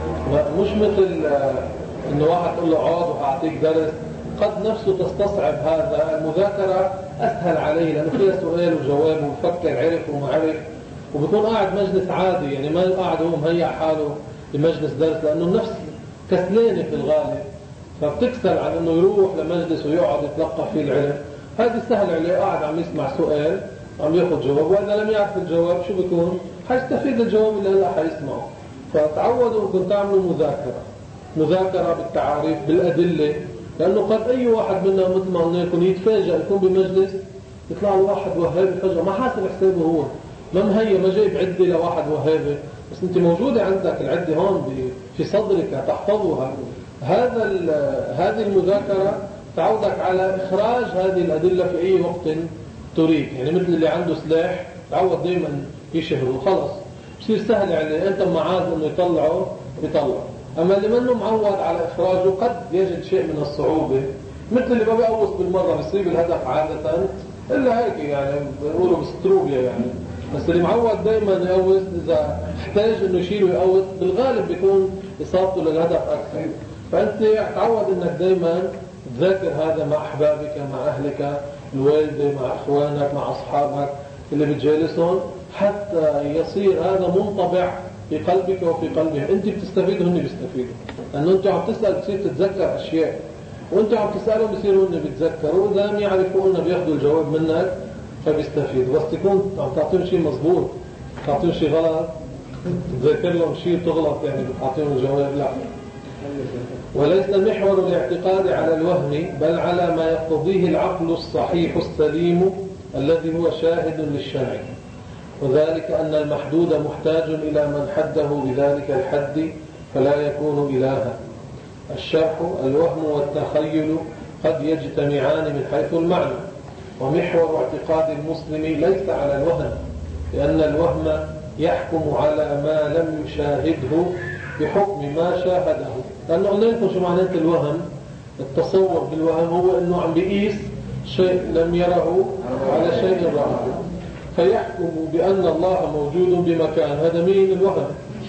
مش مثل إنه واحد تقول له اقعد وأعطيك درس. قد نفسه تستصعب هذا. المذاكرة أسهل عليه لأنه فيها سؤال وجواب وفكر عرف وما عرف، وبيكون قاعد مجلس عادي، يعني ما قاعد هو مهيأ حاله لمجلس درس، لأنه النفس كسلانة في الغالب، فبتكسل عن انه يروح لمجلس ويقعد يتلقى فيه العلم. هذه سهل عليه، قاعد عم يسمع سؤال عم ياخذ جواب، واذا لم يعرف الجواب شو بيكون؟ حيستفيد الجواب اللي هلا حيسمعه. فتعودوا انكم تعملوا مذاكره مذاكره بالتعاريف بالادله، لانه قد اي واحد منا مثل ما قلنا لكم يتفاجئ يكون بمجلس يطلع له واحد وهابي فجاه ما حاسب حسابه، هو ما مهيئ، ما جايب عده لواحد وهابي، بس انت موجوده عندك العده هون في صدرك تحفظها. هذا هذه المذاكرة تعودك على إخراج هذه الأدلة في أي وقت تريد، يعني مثل اللي عنده سلاح تعود دائما يشهره، خلص بصير سهل عليه. أنت معاذ إنه يطلعه يطلع. أما اللي منه معود على إخراجه قد يجد شيء من الصعوبة، مثل اللي ما بيقوص بالمرة بيصيب الهدف عادة إلا هيك، يعني بيقولوا بستروبيا يعني. بس اللي معود دائما يقوص إذا احتاج إنه يشيله يقوص بالغالب بيكون إصابته للهدف أكثر. فأنت تعود أنك دايما تذاكر هذا مع أحبابك، مع أهلك، الوالدة، مع أخوانك، مع أصحابك اللي بتجالسهم، حتى يصير هذا منطبع في قلبك وفي قلبهم. أنت بتستفيد وهم بيستفيدوا، لأنه أنت عم تسأل بتصير تتذكر أشياء، وأنت عم تسألهم بيصيروا هن بيتذكروا، وإذا لم يعرفوا أنه بياخذوا الجواب منك فبيستفيدوا. بس تكون عم تعطيهم شيء مضبوط، تعطيهم شيء غلط، تذكر لهم شيء تغلط يعني بتعطيهم الجواب لا. وليس محور الاعتقاد على الوهم، بل على ما يقتضيه العقل الصحيح السليم الذي هو شاهد للشرع، وذلك أن المحدود محتاج إلى من حده بذلك الحد فلا يكون إلها. الشرح: الوهم والتخيل قد يجتمعان من حيث المعنى، ومحور اعتقاد المسلم ليس على الوهم، لأن الوهم يحكم على ما لم يشاهده بحكم ما شاهده. لأنه قلنا لكم شو معنى الوهم. التصور بالوهم هو أنه عم بيقيس شيء لم يره على شيء رأه، فيحكم بأن الله موجود بمكان، هذا مين؟ الوهم.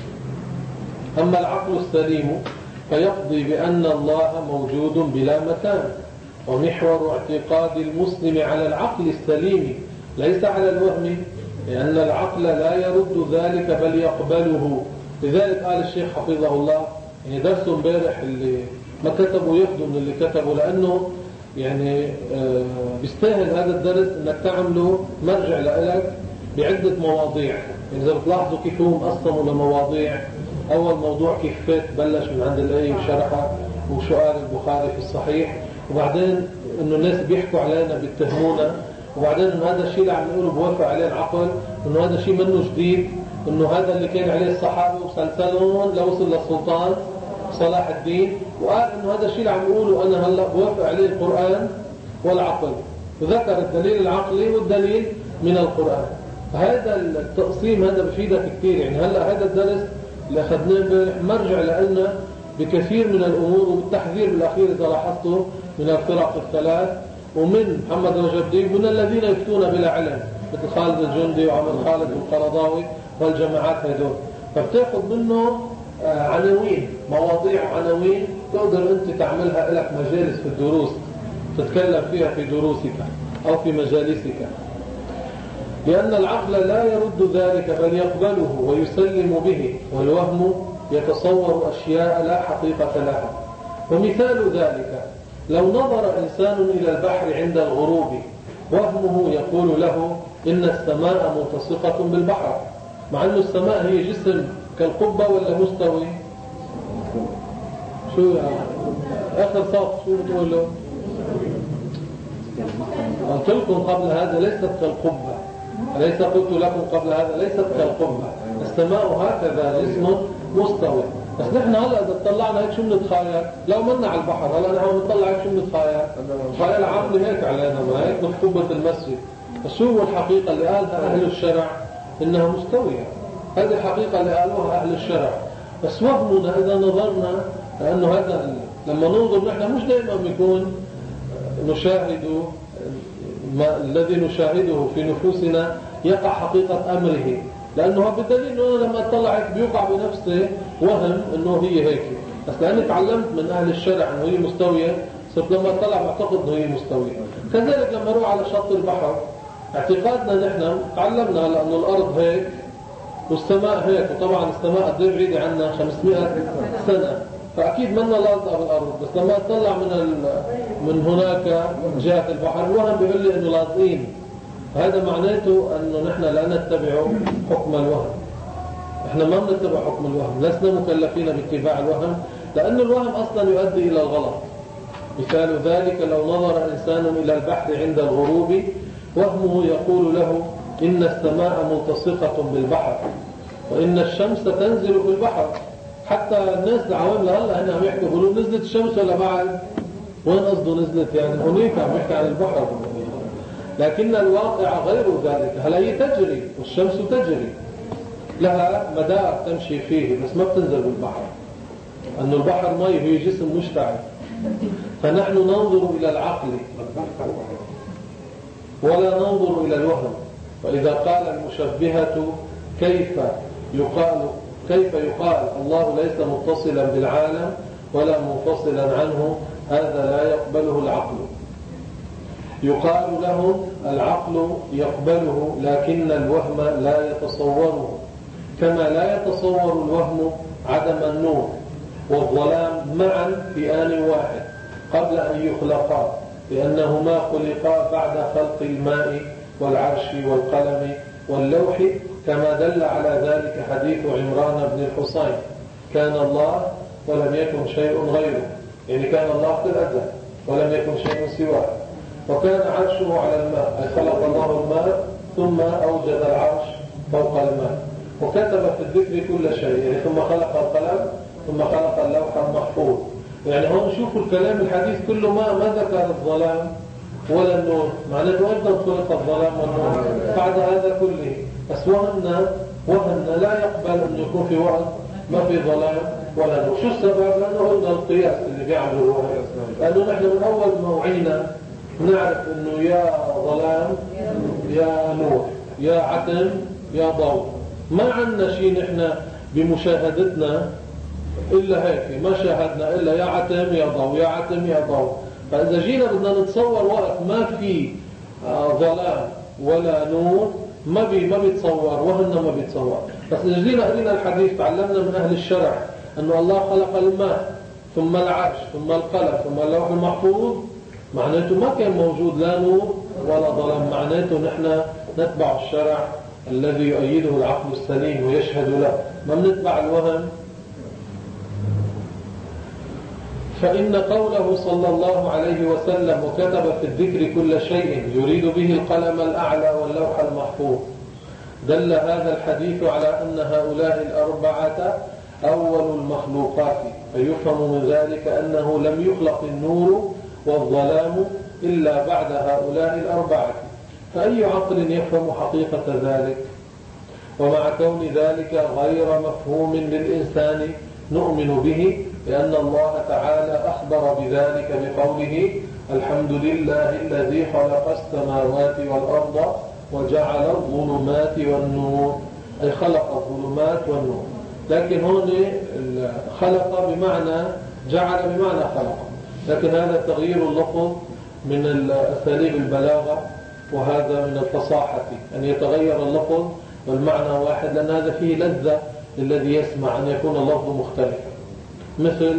أما العقل السليم فيقضي بأن الله موجود بلا مكان. ومحور اعتقاد المسلم على العقل السليم ليس على الوهم، لأن العقل لا يرد ذلك بل يقبله. لذلك قال الشيخ حفظه الله، يعني درسه امبارح اللي ما كتبوا ياخذوا من اللي كتبوا، لأنه يعني آه بيستاهل هذا الدرس انك تعمله مرجع لك بعدة مواضيع. يعني إذا بتلاحظوا كيف هم قسموا لمواضيع، أول موضوع كيف فات بلش من عند الآية وشرحها وسؤال البخاري في الصحيح، وبعدين إنه الناس بيحكوا علينا بيتهمونا وبعدين إنه هذا الشيء اللي عم نقوله بوافق عليه العقل، إنه هذا الشيء منه جديد، إنه هذا اللي كان عليه الصحابة وسلسلون لوصل للسلطان صلاح الدين، وقال إنه هذا الشيء اللي عم نقوله أنا هلا بوافق عليه القرآن والعقل، وذكر الدليل العقلي والدليل من القرآن. فهذا التقسيم هذا بفيدك كثير. يعني هلا هذا الدرس اللي أخذناه امبارح مرجع لنا بكثير من الأمور، والتحذير بالأخير إذا لاحظتوا من الفرق الثلاث، ومن محمد رجب ديب من الذين يفتون بلا علم مثل خالد الجندي وعمر خالد القرضاوي والجماعات هذول. فبتاخذ منه عناوين، مواضيع عناوين تقدر أنت تعملها لك مجالس في الدروس تتكلم فيها في دروسك أو في مجالسك، لأن العقل لا يرد ذلك بل يقبله ويسلم به، والوهم يتصور أشياء لا حقيقة لها. ومثال ذلك لو نظر إنسان إلى البحر عند الغروب وهمه يقول له إن السماء ملتصقة بالبحر، مع أن السماء هي جسم كالقبة ولا مستوي؟ شو يعني؟ آخر صوت شو بتقول له؟ قلت لكم قبل هذا ليست كالقبة، أليس قلت لكم قبل هذا ليست كالقبة، السماء هكذا جسم مستوي. بس نحن هلا إذا طلعنا هيك شو بنتخيل؟ لو منا على البحر هلا نحن بنطلع هيك شو بنتخيل؟ خيال عامل هيك علينا، ما هيك مثل قبة المسجد. بس شو هو الحقيقة اللي قالها أهل الشرع؟ إنها مستوية. هذه الحقيقة اللي قالوها أهل الشرع. بس وهمنا إذا نظرنا لأنه هذا لما ننظر نحن مش دائما بيكون نشاهد ما الذي نشاهده في نفوسنا يقع حقيقة أمره، لأنه بالدليل أنه لما أطلع هيك بيوقع بنفسه وهم أنه هي هيك. بس لأني تعلمت من أهل الشرع أنه هي مستوية، صرت لما أطلع بعتقد أنه هي مستوية. كذلك لما نروح على شط البحر اعتقادنا نحن تعلمنا لأنه الأرض هيك والسماء هيك، وطبعا السماء قد ايه بعيدة عنا خمسمائة سنة، فأكيد منا لازقة بالأرض. بس لما أطلع من من هناك جهة البحر الوهم بيقول لي إنه لازقين، هذا معناته أنه نحن لا نتبع حكم الوهم. إحنا ما بنتبع حكم الوهم، لسنا مكلفين باتباع الوهم، لأن الوهم أصلا يؤدي إلى الغلط. مثال ذلك لو نظر إنسان إلى البحر عند الغروب وهمه يقول له إن السماء ملتصقة بالبحر وإن الشمس تنزل في البحر. حتى الناس العوام لهلا هنا عم يحكوا يقولوا نزلت الشمس ولا بعد؟ وين قصده نزلت؟ يعني هناك عم يحكي عن البحر، لكن الواقع غير ذلك. هلا هي تجري والشمس تجري لها مدار تمشي فيه، بس ما بتنزل بالبحر، أن البحر مي هي جسم مشتعل. فنحن ننظر إلى العقل ولا ننظر إلى الوهم. وإذا قال المشبهة كيف يقال كيف يقال الله ليس متصلا بالعالم ولا منفصلا عنه، هذا لا يقبله العقل. يقال له العقل يقبله لكن الوهم لا يتصوره، كما لا يتصور الوهم عدم النور والظلام معا في آن واحد قبل أن يخلقا، لأنهما خلقا بعد خلق الماء والعرش والقلم واللوح، كما دل على ذلك حديث عمران بن الحصين كان الله ولم يكن شيء غيره، يعني كان الله في الأزل ولم يكن شيء سواه، وكان عرشه على الماء، أي خلق الله الماء ثم أوجد العرش فوق الماء، وكتب في الذكر كل شيء، يعني ثم خلق القلم ثم خلق اللوح المحفوظ. يعني هم شوفوا الكلام الحديث كله ما ما ذكر الظلام ولا النور، معناته أيضا خلق الظلام والنور بعد هذا كله. بس وهمنا وهمنا لا يقبل أن يكون في وقت ما في ظلام ولا نور. شو السبب؟ لأنه قلنا القياس اللي بيعملوا الوهم، لأنه نحن من أول موعينا نعرف أنه يا ظلام يا نور يا عتم يا ضوء، ما عندنا شيء نحن بمشاهدتنا إلا هيك، ما شاهدنا إلا يا عتم يا ضوء يا عتم يا ضوء. فإذا جينا بدنا نتصور وقت ما في ظلام ولا نور ما بي ما بيتصور، وهمنا ما بيتصور. بس إذا جينا قرينا الحديث تعلمنا من أهل الشرع أنه الله خلق الماء ثم العرش ثم القلم ثم اللوح المحفوظ، معناته ما كان موجود لا نور ولا ظلام، معناته نحن نتبع الشرع الذي يؤيده العقل السليم ويشهد له، ما بنتبع الوهم. فإن قوله صلى الله عليه وسلم وكتب في الذكر كل شيء يريد به القلم الأعلى واللوح المحفوظ، دل هذا الحديث على أن هؤلاء الأربعة أول المخلوقات، فيفهم من ذلك أنه لم يخلق النور والظلام إلا بعد هؤلاء الأربعة. فأي عقل يفهم حقيقة ذلك؟ ومع كون ذلك غير مفهوم للإنسان نؤمن به، لأن الله تعالى أخبر بذلك بقوله: الحمد لله الذي خلق السماوات والأرض وجعل الظلمات والنور، أي خلق الظلمات والنور. لكن هون خلق بمعنى جعل بمعنى خلق، لكن هذا تغيير اللفظ من أساليب البلاغة، وهذا من الفصاحة أن يتغير اللفظ والمعنى واحد، لأن هذا فيه لذة للذي يسمع أن يكون اللفظ مختلفا. مثل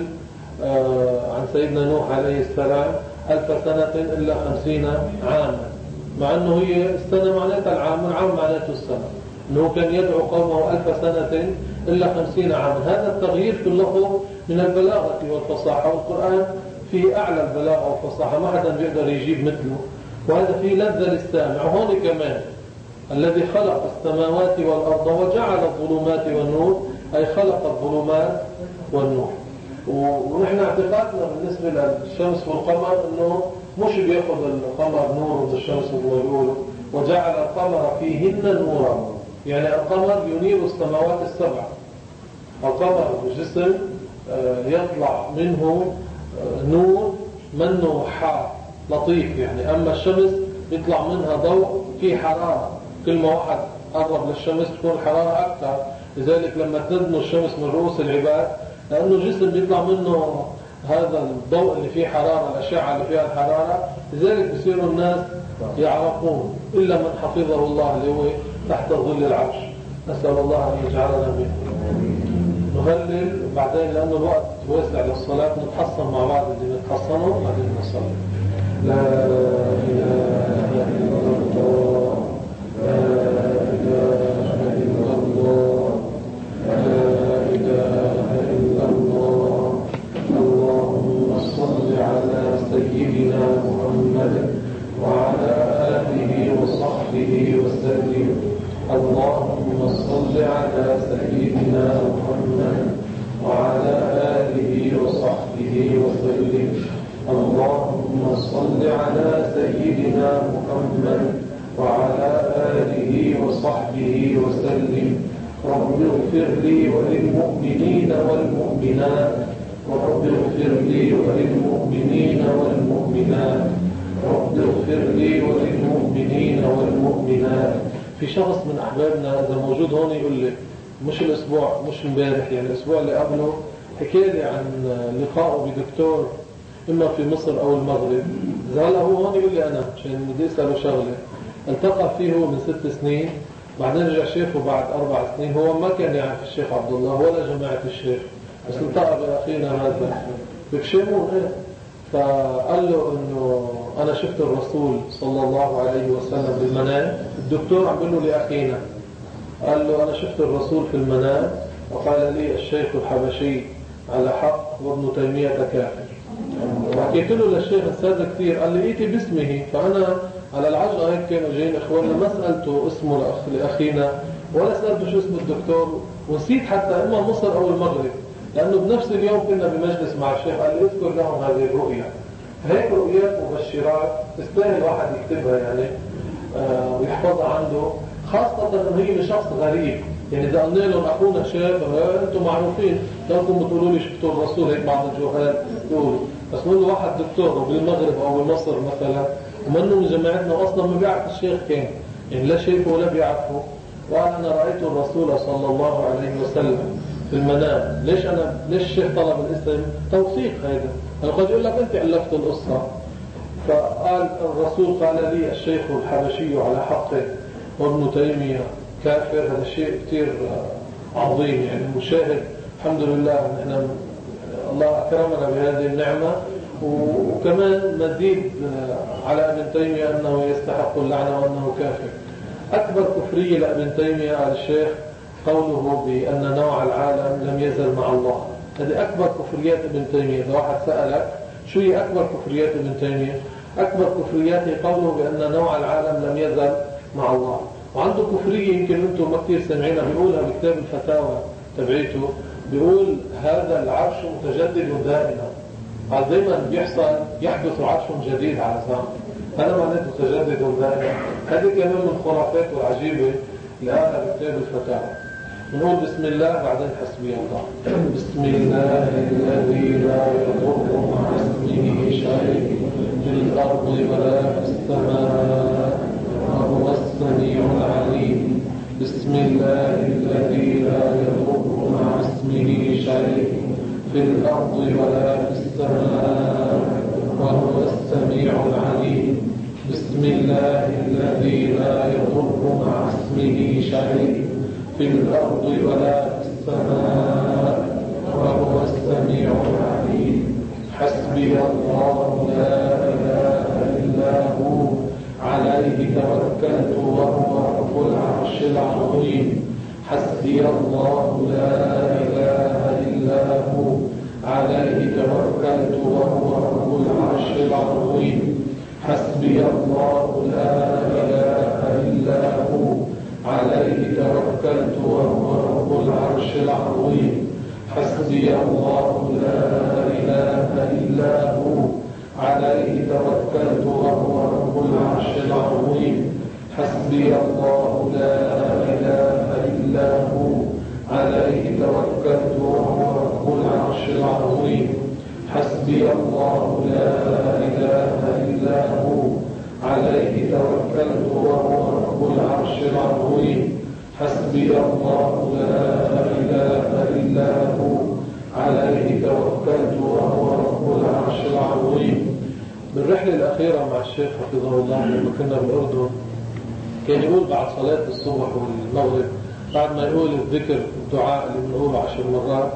عن سيدنا نوح عليه السلام: ألف سنة إلا خمسين عاما، مع أنه هي السنة معناتها العام، والعام معناته السنة، أنه كان يدعو قومه ألف سنة إلا خمسين عاما. هذا التغيير في اللفظ من البلاغة والفصاحة، والقرآن فيه أعلى البلاغة والفصاحة، ما حدا بيقدر يجيب مثله، وهذا فيه لذة للسامع. وهون كمان الذي خلق السماوات والأرض وجعل الظلمات والنور، أي خلق الظلمات والنور. ونحن اعتقادنا بالنسبة للشمس والقمر أنه مش بيأخذ القمر نور من الشمس ويقول وجعل القمر فيهن نورا، يعني القمر ينير السماوات السبع. القمر جسم يطلع منه نور منه حار لطيف يعني، أما الشمس يطلع منها ضوء فيه حرارة، كل ما واحد قرب للشمس تكون الحرارة أكثر. لذلك لما تدنو الشمس من رؤوس العباد، لأنه جسم بيطلع منه هذا الضوء اللي فيه حرارة، الأشعة اللي فيها الحرارة، لذلك بيصيروا الناس يعرفون إلا من حفظه الله اللي هو تحت ظل العرش. نسأل الله أن يجعلنا منه. نهلل بعدين لأنه الوقت واسع للصلاة، نتحصن مع بعض اللي نتحصنه بعدين نصلي. لا إله إلا الله، لا إله إلا الله، لا إله إلا الله. اللهم صل على سيدنا محمد وعلى آله وصحبه وسلم. اللهم صل على سيدنا محمد وعلى آله وصحبه وسلم. اللهم صل على سيدنا محمد وعلى آله وصحبه وسلم. رب اغفر لي وللمؤمنين والمؤمنات، رب اغفر لي وللمؤمنين والمؤمنات، رب اغفر لي وللمؤمنين والمؤمنات. في شخص من أحبابنا إذا موجود هون يقول لي مش الأسبوع مش امبارح يعني الأسبوع اللي قبله حكى لي عن لقائه بدكتور إما في مصر أو المغرب. إذا هلا هو هون يقول لي أنا عشان بدي أسأله شغلة، التقى فيه من ست سنين، بعدين رجع شيخه بعد أربع سنين. هو ما كان يعرف الشيخ عبد الله ولا جماعة الشيخ، بس التقى بأخينا هذا بكشمون إيه. فقال له إنه أنا شفت الرسول صلى الله عليه وسلم بالمنام. الدكتور عم بيقول له لأخينا، قال له أنا شفت الرسول في المنام وقال لي الشيخ الحبشي على حق وابن تيمية كافر. وحكيت له للشيخ انساد كثير، قال لي ايتي باسمه. فأنا على العجقة هيك كانوا جايين إخواننا، ما سألته اسمه لأخ لأخينا ولا سألته شو اسم الدكتور، ونسيت حتى إما مصر أو المغرب، لأنه بنفس اليوم كنا بمجلس مع الشيخ قال لي اذكر لهم هذه الرؤية. هيك رؤيات مبشرات تستاهل واحد يكتبها يعني آه ويحفظها عنده، خاصة انه هي لشخص غريب. يعني اذا قلنا لهم اخونا شاف انتم معروفين لانكم بتقولوا لي شفتوا الرسول، هيك بعض الجهال يقولوا، بس نقول له واحد دكتور بالمغرب او بمصر مثلا ومنه من جماعتنا اصلا ما بيعرف الشيخ كان، يعني لا شايفه ولا بيعرفه، وقال انا رايت الرسول صلى الله عليه وسلم في المنام. ليش انا ليش الشيخ طلب الاسم؟ توثيق هذا، انا قد يقول لك انت الفت القصه. فقال الرسول قال لي الشيخ الحبشي على حقه وابن تيمية كافر. هذا شيء كتير عظيم يعني مشاهد. الحمد لله نحن الله أكرمنا بهذه النعمة، وكمان مزيد على ابن تيمية أنه يستحق اللعنة وأنه كافر. أكبر كفرية لابن تيمية على الشيخ قوله بأن نوع العالم لم يزل مع الله. هذه أكبر كفريات ابن تيمية. إذا واحد سألك شو هي أكبر كفريات ابن تيمية؟ أكبر كفريات قوله بأن نوع العالم لم يزل مع الله. وعنده كفرية يمكن أنتم ما كثير سمعينها، بيقولها بكتاب الفتاوى تبعيته، بيقول هذا العرش متجدد دائما. قال دائما بيحصل يحدث عرش جديد على الزمن، هذا معناته متجدد دائما. هذه كمان من الخرافات والعجيبة اللي قالها بكتاب الفتاوى. نقول بسم الله بعدين حسبي الله. بسم الله الذي لا يضر مع اسمه شيء في الأرض ولا في السماء وهو السميع العليم. بسم الله الذي لا يضر مع اسمه شيء في الأرض ولا في السماء وهو السميع العليم. بسم الله الذي لا يضر مع اسمه شيء في الأرض ولا في السماء وهو السميع العليم. حسبي الله لا إله إلا هو عليه توكلت وهو رب العرش العظيم. حسبي الله لا إله إلا هو عليه توكلت وهو رب العرش العظيم. حسبي الله لا إله إلا هو عليه توكلت وهو رب العرش العظيم. حسبي الله لا إله إلا هو عليه توكلت وهو رب العرش العظيم. حسبي الله لا إله إلا هو عليه توكلت وهو رب العرش العظيم. حسبي الله لا إله إلا هو عليه توكلت وهو رب العرش العظيم. حسبي الله لا إله إلا هو عليه توكلت وهو رب العرش العظيم. بالرحلة الأخيرة مع الشيخ حفظه الله لما كنا بالأردن كان يقول بعد صلاة الصبح والمغرب بعد ما يقول الذكر الدعاء اللي بنقوله عشر مرات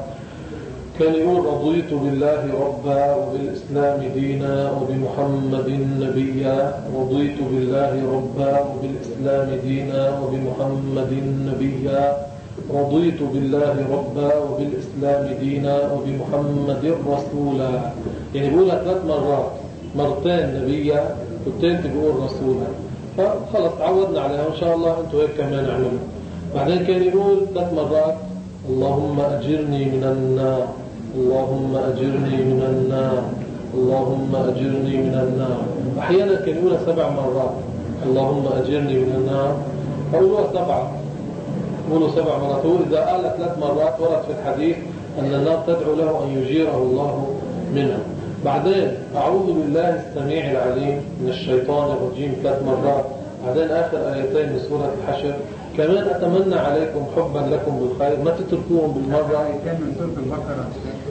كان يقول رضيت بالله ربا وبالإسلام دينا وبمحمد نبيا. رضيت بالله ربا وبالإسلام دينا وبمحمد نبيا. رضيت بالله ربا وبالإسلام دينا وبمحمد رسولا. يعني بيقولها ثلاث مرات، مرتين نبيا والثالث بيقول رسولا. فخلص تعودنا عليها وإن شاء الله أنتم هيك كمان اعملوا. بعدين كان يقول ثلاث مرات اللهم أجرني من النار، اللهم أجرني من النار، اللهم أجرني من النار. أحيانا كان يقولها سبع مرات اللهم أجرني من النار، أقولوها سبعة، قولوا سبع مرات. هو إذا قال ثلاث مرات ورد في الحديث أن النار تدعو له أن يجيره الله منها. بعدين أعوذ بالله السميع العليم من الشيطان الرجيم ثلاث مرات. بعدين آخر آيتين من سورة الحشر. كمان أتمنى عليكم حبا لكم بالخير، ما تتركوهم بالمرة. كان من سورة البقرة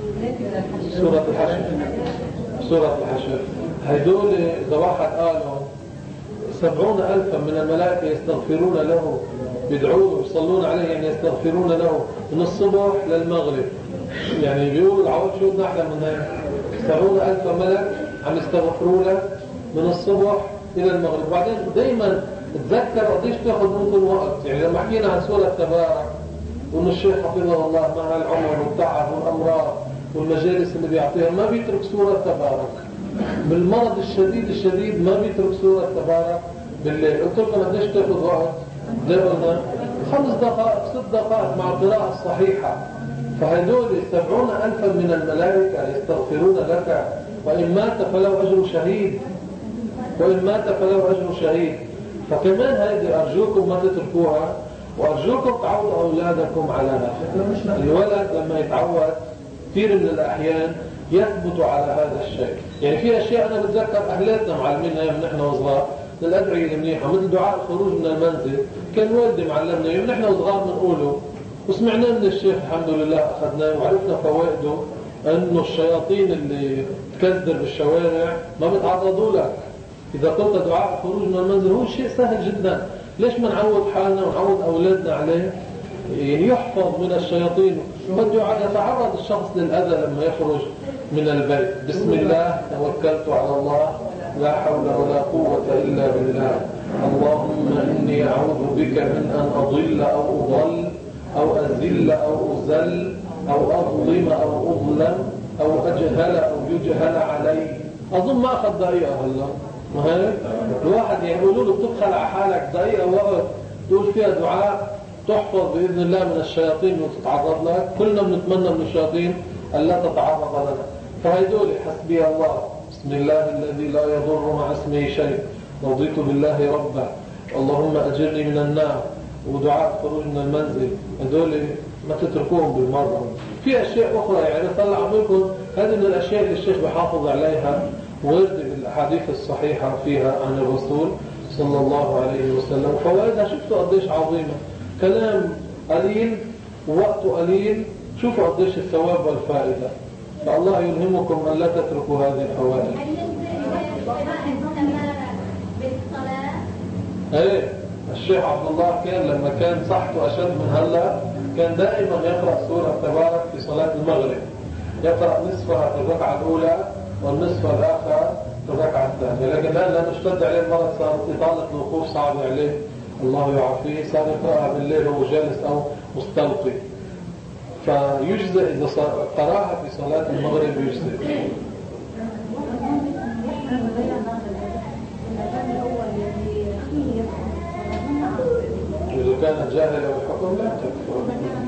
سورة الحشر سورة الحشر هيدول إذا واحد قالوا سبعون ألفا من الملائكة يستغفرون له، يدعوه يصلون عليه، يعني يستغفرون له من الصبح للمغرب. يعني بيقولوا العوض شو بدنا أحلى من هيك؟ سبعون ألفا ملك عم يستغفروا له من الصبح إلى المغرب. وبعدين دايما تذكر قديش تاخذ منكم وقت. يعني لما حكينا عن سورة تبارك وإن الشيخ حفظه الله مع العمر والتعب والأمراض والمجالس اللي بيعطيها ما بيترك سورة تبارك. بالمرض الشديد الشديد ما بيترك سورة تبارك بالليل. قلت لكم قديش تاخذ وقت؟ زي قلنا خمس دقائق ست دقائق مع القراءة الصحيحة. فهدول سبعون ألفا من الملائكة يستغفرون لك، وإن مات فله أجر شهيد، وإن مات فله أجر شهيد. فكمان هذه أرجوكم ما تتركوها، وأرجوكم تعودوا أولادكم على هذا. الولد لما يتعود كثير من الأحيان يثبت على هذا الشيء. يعني في أشياء أنا بتذكر أهلاتنا معلمينها من نحن وصغار للأدعية المنيحة، مثل دعاء الخروج من المنزل كان والدي معلمنا يوم نحن وصغار بنقوله، وسمعناه من الشيخ الحمد لله أخذناه وعرفنا فوائده. أنه الشياطين اللي تكدر بالشوارع ما بتعرضوا لك. إذا قلت دعاء الخروج من المنزل هو شيء سهل جدا. ليش ما نعود حالنا ونعود أولادنا عليه؟ يعني يحفظ من الشياطين. فالدعاء يتعرض الشخص للأذى لما يخرج من البيت. بسم الله توكلت على الله لا حول ولا قوة إلا بالله. اللهم إني أعوذ بك من أن أضل أو أضل أو أذل أو أذل أو أظلم أو أظلم أو أجهل أو يجهل عليه. أظن ما أخذ دقيقة هلا، ما هيك؟ الواحد يقولوا له بتدخل على حالك دقيقة وقت تقول فيها دعاء تحفظ بإذن الله من الشياطين وتتعرض لك. كلنا بنتمنى من الشياطين ألا تتعرض لنا. فهيدول حسبي الله، بسم الله الذي لا يضر مع اسمه شيء، رضيت بالله ربا، اللهم أجرني من النار، ودعاء خروج من المنزل. هذول ما تتركوهم بالمرة. في أشياء أخرى يعني طلع منكم هذه من الأشياء اللي الشيخ بحافظ عليها وورد بالأحاديث الصحيحة فيها عن الرسول صلى الله عليه وسلم. فوائدها شفتوا قديش عظيمة، كلام قليل ووقته قليل، شوفوا قديش الثواب والفائدة. فالله يلهمكم أن لا تتركوا هذه الفوائد. ايه الشيخ عبد الله كان لما كان صحته أشد من هلا كان دائما يقرأ سورة تبارك في صلاة المغرب، يقرأ نصفها في الركعة الأولى والنصف الآخر في الركعة الثانية. لكن الآن لأنه اشتد عليه المرض صارت إطالة الوقوف صعب عليه، الله يعافيه، صار يقرأها بالليل وهو جالس أو مستلقي. فيجزئ إذا قرأها في صلاة المغرب يجزئ. إذا كان جاهلا بالحكم لا تكفر.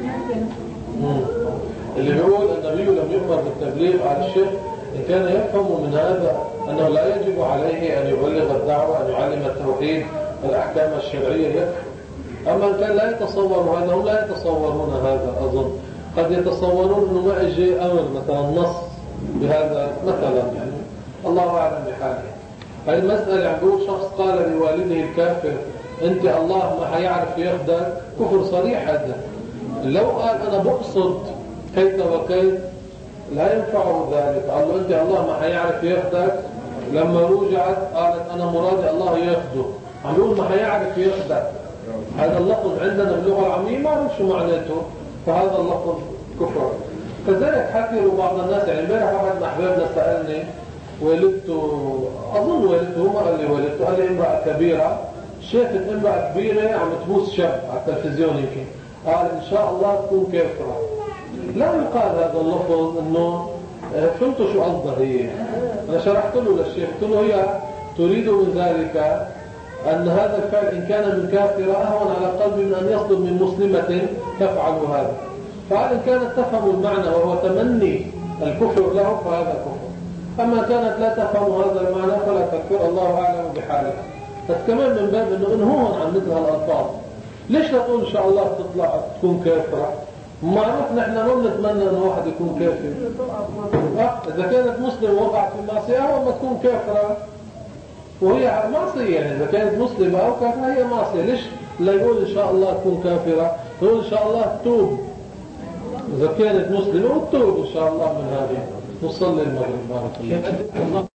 اللي بيقول النبي لم يؤمر بالتبليغ على الشيخ إن كان يفهم من هذا أنه لا يجب عليه أن يبلغ الدعوة، أن يعلم التوحيد والأحكام الشرعية يكفر. أما إن كان لا يتصور، وأنهم لا يتصورون هذا أظن، قد يتصورون أنه ما يجي أمر مثلا نص بهذا مثلا، يعني الله أعلم بحاله. هذه المسألة عم بيقول شخص قال لوالده الكافر أنت الله ما حيعرف ياخدك، كفر صريح هذا. لو قال أنا بقصد كيت وكيت لا ينفعه ذلك، قال له أنت الله ما حيعرف ياخدك. لما رجعت قالت أنا مرادي الله ياخده، عم يقول ما حيعرف ياخدك. هذا اللفظ عندنا باللغة العامية ما أعرف شو معناته، فهذا اللفظ كفر. كذلك حكي له بعض الناس، يعني امبارح واحد من أحبابنا سألني والدته، أظن والدته ما قال لي والدته، قال لي امرأة كبيرة شافت امرأة كبيرة عم تبوس شاب على التلفزيون يمكن، قال إن شاء الله تكون كافرة. لا يقال هذا اللفظ إنه فهمتوا شو قصده هي. أنا شرحت له للشيخ قلت له هي تريد من ذلك أن هذا الفعل إن كان من كافرة أهون على قلبي من أن يصدر من مسلمة تفعل هذا. فقال إن كانت تفهم المعنى وهو تمني الكفر له فهذا كفر، أما كانت لا تفهم هذا المعنى فلا تكفر، الله أعلم بحالها. بس كمان من باب أنه انهون عن مثل الألفاظ. ليش لا تقول إن شاء الله تطلع تكون كافرة؟ معروف نحن ما بنتمنى أن واحد يكون كافر. أه؟ إذا كانت مسلم وقعت في معصية أو ما تكون كافرة وهي معصية، يعني إذا كانت مسلمة أو كافرة هي معصية. ليش لا يقول إن شاء الله تكون كافرة؟ يقول إن شاء الله توب إذا كانت مسلمة وتوب إن شاء الله من هذه. نصلي المغرب بارك الله.